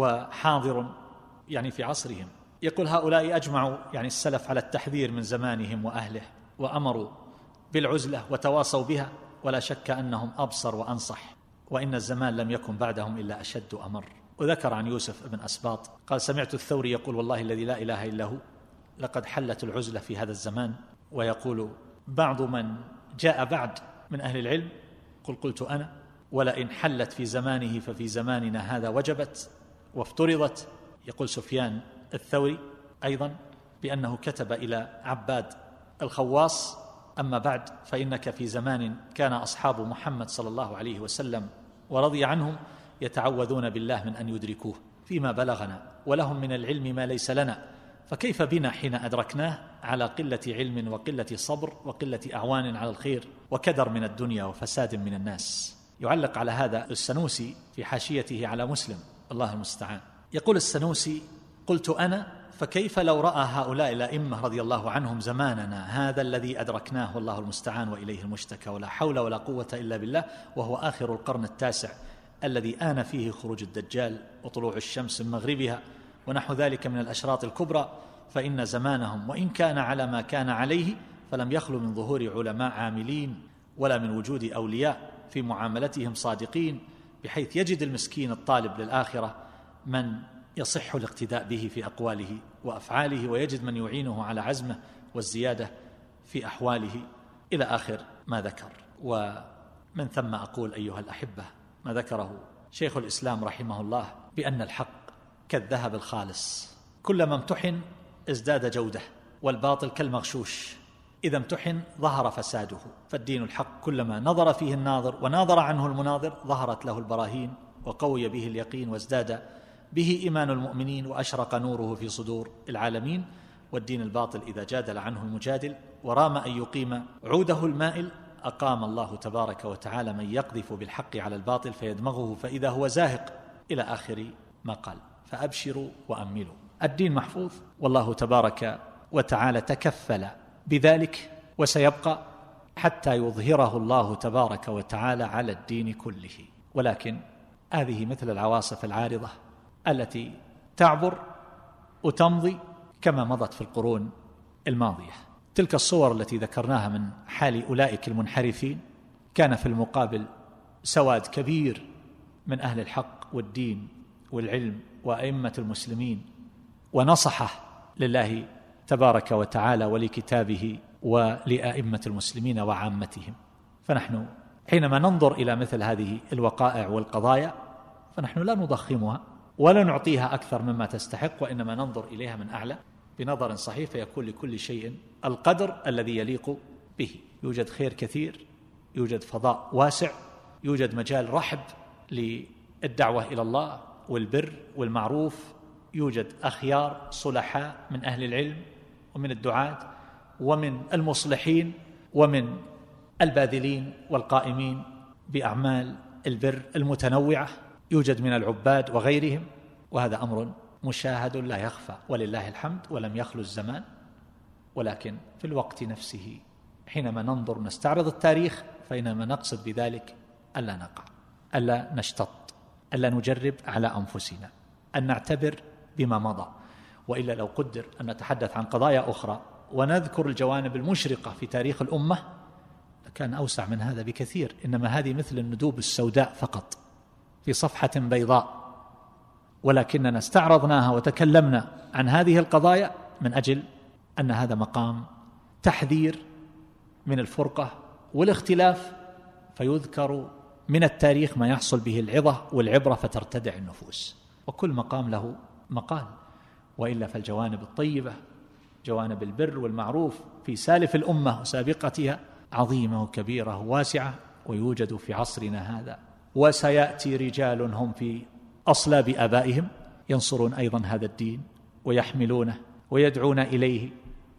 وحاضر يعني في عصرهم. يقول: هؤلاء أجمعوا يعني السلف على التحذير من زمانهم وأهله، وأمروا بالعزلة وتواصوا بها، ولا شك أنهم أبصر وأنصح، وإن الزمان لم يكن بعدهم إلا أشد أمر. وذكر عن يوسف بن أسباط قال: سمعت الثوري يقول: والله الذي لا إله إلا هو لقد حلت العزلة في هذا الزمان. ويقول بعض من جاء بعد من أهل العلم: قلت أنا: ولئن حلت في زمانه ففي زماننا هذا وجبت وافترضت. يقول سفيان الثوري أيضا بأنه كتب إلى عباد الخواص: أما بعد فإنك في زمان كان أصحاب محمد صلى الله عليه وسلم ورضي عنهم يتعوذون بالله من أن يدركوه فيما بلغنا، ولهم من العلم ما ليس لنا، فكيف بنا حين أدركناه على قلة علم وقلة صبر وقلة أعوان على الخير وكدر من الدنيا وفساد من الناس. يعلق على هذا السنوسي في حاشيته على مسلم، الله المستعان. يقول السنوسي: قلت أنا: فكيف لو رأى هؤلاء الأئمة رضي الله عنهم زماننا هذا الذي أدركناه والله المستعان وإليه المشتكى ولا حول ولا قوة إلا بالله، وهو آخر القرن التاسع الذي آن فيه خروج الدجال وطلوع الشمس من مغربها ونحو ذلك من الأشراط الكبرى، فإن زمانهم وإن كان على ما كان عليه فلم يخلو من ظهور علماء عاملين ولا من وجود أولياء في معاملتهم صادقين، بحيث يجد المسكين الطالب للآخرة من يصح الاقتداء به في أقواله وأفعاله، ويجد من يعينه على عزمه والزيادة في أحواله، إلى آخر ما ذكر. ومن ثم أقول أيها الأحبة ما ذكره شيخ الإسلام رحمه الله بأن الحق كالذهب الخالص، كلما امتحن ازداد جودة، والباطل كالمغشوش إذا امتحن ظهر فساده. فالدين الحق كلما نظر فيه الناظر وناظر عنه المناظر ظهرت له البراهين وقوي به اليقين وازداد به إيمان المؤمنين وأشرق نوره في صدور العالمين. والدين الباطل إذا جادل عنه المجادل ورام أن يقيم عوده المائل أقام الله تبارك وتعالى من يقذف بالحق على الباطل فيدمغه فإذا هو زاهق إلى آخر ما قال. فأبشروا وأملوا. الدين محفوظ، والله تبارك وتعالى تكفل بذلك، وسيبقى حتى يظهره الله تبارك وتعالى على الدين كله. ولكن هذه مثل العواصف العارضة التي تعبر وتمضي كما مضت في القرون الماضية. تلك الصور التي ذكرناها من حال أولئك المنحرفين كان في المقابل سواد كبير من أهل الحق والدين والعلم وأئمة المسلمين، ونصحه لله تبارك وتعالى ولكتابه ولأئمة المسلمين وعامتهم. فنحن حينما ننظر إلى مثل هذه الوقائع والقضايا فنحن لا نضخمها ولا نعطيها أكثر مما تستحق، وإنما ننظر إليها من أعلى بنظر صحيح، فيكون لكل شيء القدر الذي يليق به. يوجد خير كثير، يوجد فضاء واسع، يوجد مجال رحب للدعوة إلى الله والبر والمعروف، يوجد أخيار صلحاء من أهل العلم ومن الدعاة ومن المصلحين ومن الباذلين والقائمين بأعمال البر المتنوعة، يوجد من العباد وغيرهم، وهذا أمر مشاهد لا يخفى ولله الحمد ولم يخلو الزمان. ولكن في الوقت نفسه حينما ننظر نستعرض التاريخ فإنما نقصد بذلك ألا نقع، ألا نشتط، ألا نجرب على أنفسنا، أن نعتبر بما مضى. وإلا لو قدر أن نتحدث عن قضايا أخرى ونذكر الجوانب المشرقة في تاريخ الأمة لكان أوسع من هذا بكثير. إنما هذه مثل الندوب السوداء فقط في صفحة بيضاء، ولكننا استعرضناها وتكلمنا عن هذه القضايا من أجل أن هذا مقام تحذير من الفرقة والاختلاف، فيذكر من التاريخ ما يحصل به العظة والعبرة فترتدع النفوس، وكل مقام له مقال. وإلا فالجوانب الطيبة، جوانب البر والمعروف في سالف الأمة وسابقتها عظيمة وكبيرة وواسعة، ويوجد في عصرنا هذا. وسيأتي رجال هم في أصلاب آبائهم ينصرون أيضا هذا الدين ويحملونه ويدعون إليه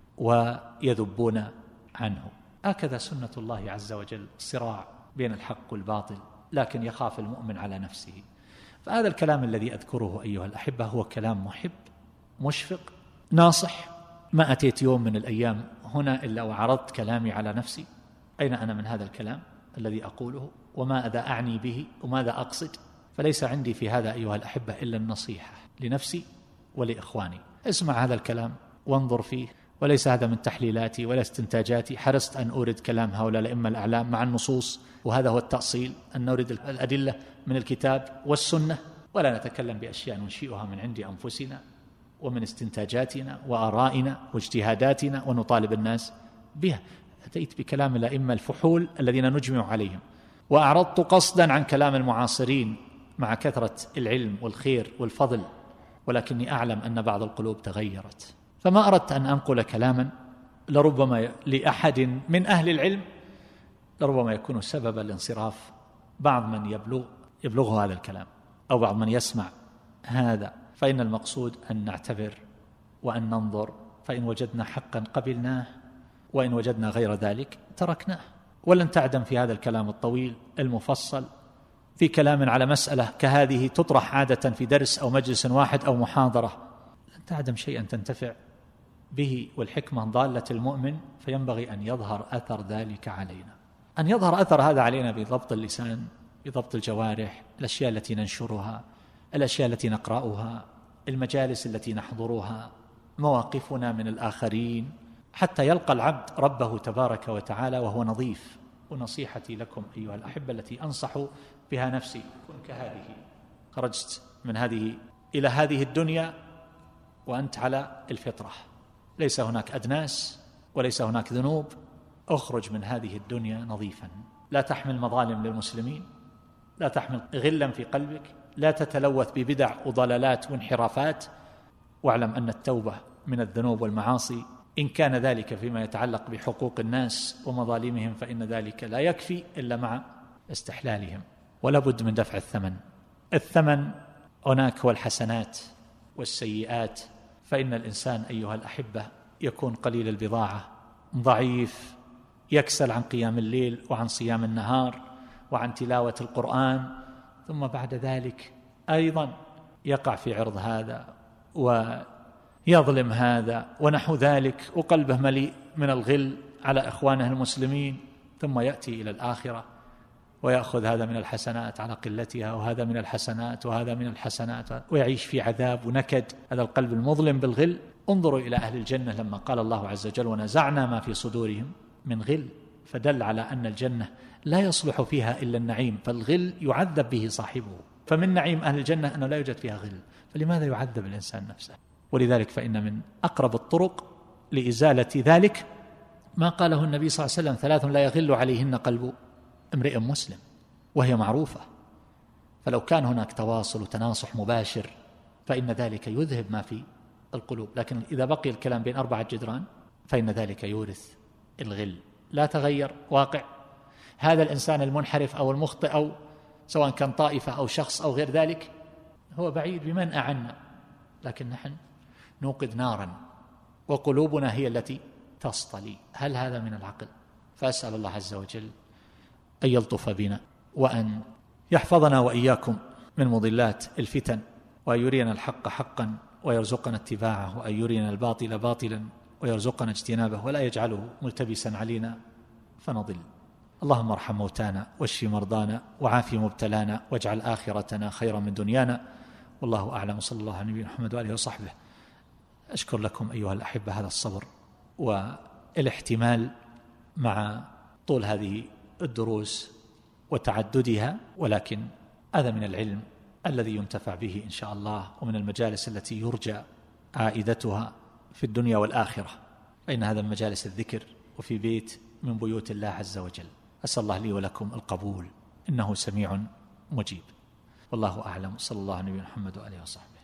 ويذبون عنه. هكذا سنة الله عز وجل، صراع بين الحق والباطل، لكن يخاف المؤمن على نفسه. فهذا الكلام الذي أذكره أيها الأحبة هو كلام محب مشفق ناصح. ما أتيت يوم من الأيام هنا إلا وعرضت كلامي على نفسي، أين أنا من هذا الكلام الذي أقوله وماذا أعني به وماذا أقصد. فليس عندي في هذا أيها الأحبة إلا النصيحة لنفسي ولإخواني. اسمع هذا الكلام وانظر فيه، وليس هذا من تحليلاتي ولا استنتاجاتي. حرصت أن أورد كلام هؤلاء الأئمة الأعلام مع النصوص، وهذا هو التأصيل، أن نورد الأدلة من الكتاب والسنة، ولا نتكلم بأشياء ننشئها من عند أنفسنا ومن استنتاجاتنا وآرائنا واجتهاداتنا ونطالب الناس بها. أتيت بكلام الأئمة الفحول الذين نجمع عليهم، وأعرضت قصدا عن كلام المعاصرين مع كثرة العلم والخير والفضل، ولكني أعلم أن بعض القلوب تغيرت، فما أردت أن أنقل كلاما لربما لأحد من أهل العلم لربما يكون سببا لانصراف بعض من يبلغه هذا الكلام أو بعض من يسمع هذا. فإن المقصود أن نعتبر وأن ننظر، فإن وجدنا حقا قبلناه، وإن وجدنا غير ذلك تركناه. ولن تعدم في هذا الكلام الطويل المفصل في كلام على مسألة كهذه تطرح عادة في درس أو مجلس واحد أو محاضرة، لن تعدم شيئا تنتفع به. والحكمة ضالة المؤمن، فينبغي أن يظهر أثر ذلك علينا، أن يظهر أثر هذا علينا بضبط اللسان، بضبط الجوارح، الأشياء التي ننشرها، الأشياء التي نقرأها، المجالس التي نحضرها، مواقفنا من الآخرين، حتى يلقى العبد ربه تبارك وتعالى وهو نظيف. ونصيحتي لكم أيها الأحبة التي أنصح بها نفسي، كن كهذه، خرجت من هذه إلى هذه الدنيا وأنت على الفطرة، ليس هناك أدناس وليس هناك ذنوب. أخرج من هذه الدنيا نظيفا، لا تحمل مظالم للمسلمين، لا تحمل غلا في قلبك، لا تتلوث ببدع وضلالات وانحرافات. واعلم أن التوبة من الذنوب والمعاصي إن كان ذلك فيما يتعلق بحقوق الناس ومظالمهم فإن ذلك لا يكفي إلا مع استحلالهم، ولا بد من دفع الثمن الثمن هناك هو الحسنات والسيئات. فإن الإنسان أيها الأحبة يكون قليل البضاعة، ضعيف، يكسل عن قيام الليل وعن صيام النهار وعن تلاوة القرآن، ثم بعد ذلك أيضا يقع في عرض هذا ويظلم هذا ونحو ذلك، وقلبه مليء من الغل على إخوانه المسلمين، ثم يأتي إلى الآخرة ويأخذ هذا من الحسنات على قلتها وهذا من الحسنات وهذا من الحسنات، ويعيش في عذاب ونكد. هذا القلب المظلم بالغل. انظروا إلى أهل الجنة لما قال الله عز وجل ونزعنا ما في صدورهم من غل، فدل على أن الجنة لا يصلح فيها إلا النعيم، فالغل يعذب به صاحبه. فمن نعيم أهل الجنة أنه لا يوجد فيها غل، فلماذا يعذب الإنسان نفسه؟ ولذلك فإن من أقرب الطرق لإزالة ذلك ما قاله النبي صلى الله عليه وسلم: 3 لا يغل عليهن قلب امرئ مسلم، وهي معروفة. فلو كان هناك تواصل وتناصح مباشر فإن ذلك يذهب ما في القلوب، لكن إذا بقي الكلام بين 4 جدران فإن ذلك يورث الغل. لا تغير واقع هذا الإنسان المنحرف أو المخطئ، أو سواء كان طائفة أو شخص أو غير ذلك، هو بعيد بمن أعنا، لكن نحن نوقد نارا وقلوبنا هي التي تصطلي. هل هذا من العقل؟ فأسأل الله عز وجل أن يلطف بنا وأن يحفظنا وإياكم من مضلات الفتن، وأن يرينا الحق حقا ويرزقنا اتباعه، وأن يرينا الباطل باطلا ويرزقنا اجتنابه، ولا يجعله ملتبسا علينا فنضل. اللهم ارحم موتانا واشف مرضانا وعافي مبتلانا واجعل آخرتنا خيرا من دنيانا. والله أعلم، صلى الله على نبينا محمد وآله وصحبه. أشكر لكم أيها الأحبة هذا الصبر والاحتمال مع طول هذه الدروس وتعددها، ولكن هذا من العلم الذي ينتفع به إن شاء الله، ومن المجالس التي يرجى عائدتها في الدنيا والآخرة، فإن هذا من مجالس الذكر وفي بيت من بيوت الله عز وجل. أسأل الله لي ولكم القبول، إنه سميع مجيب. والله أعلم، صلى الله على نبينا محمد وآله وصحبه.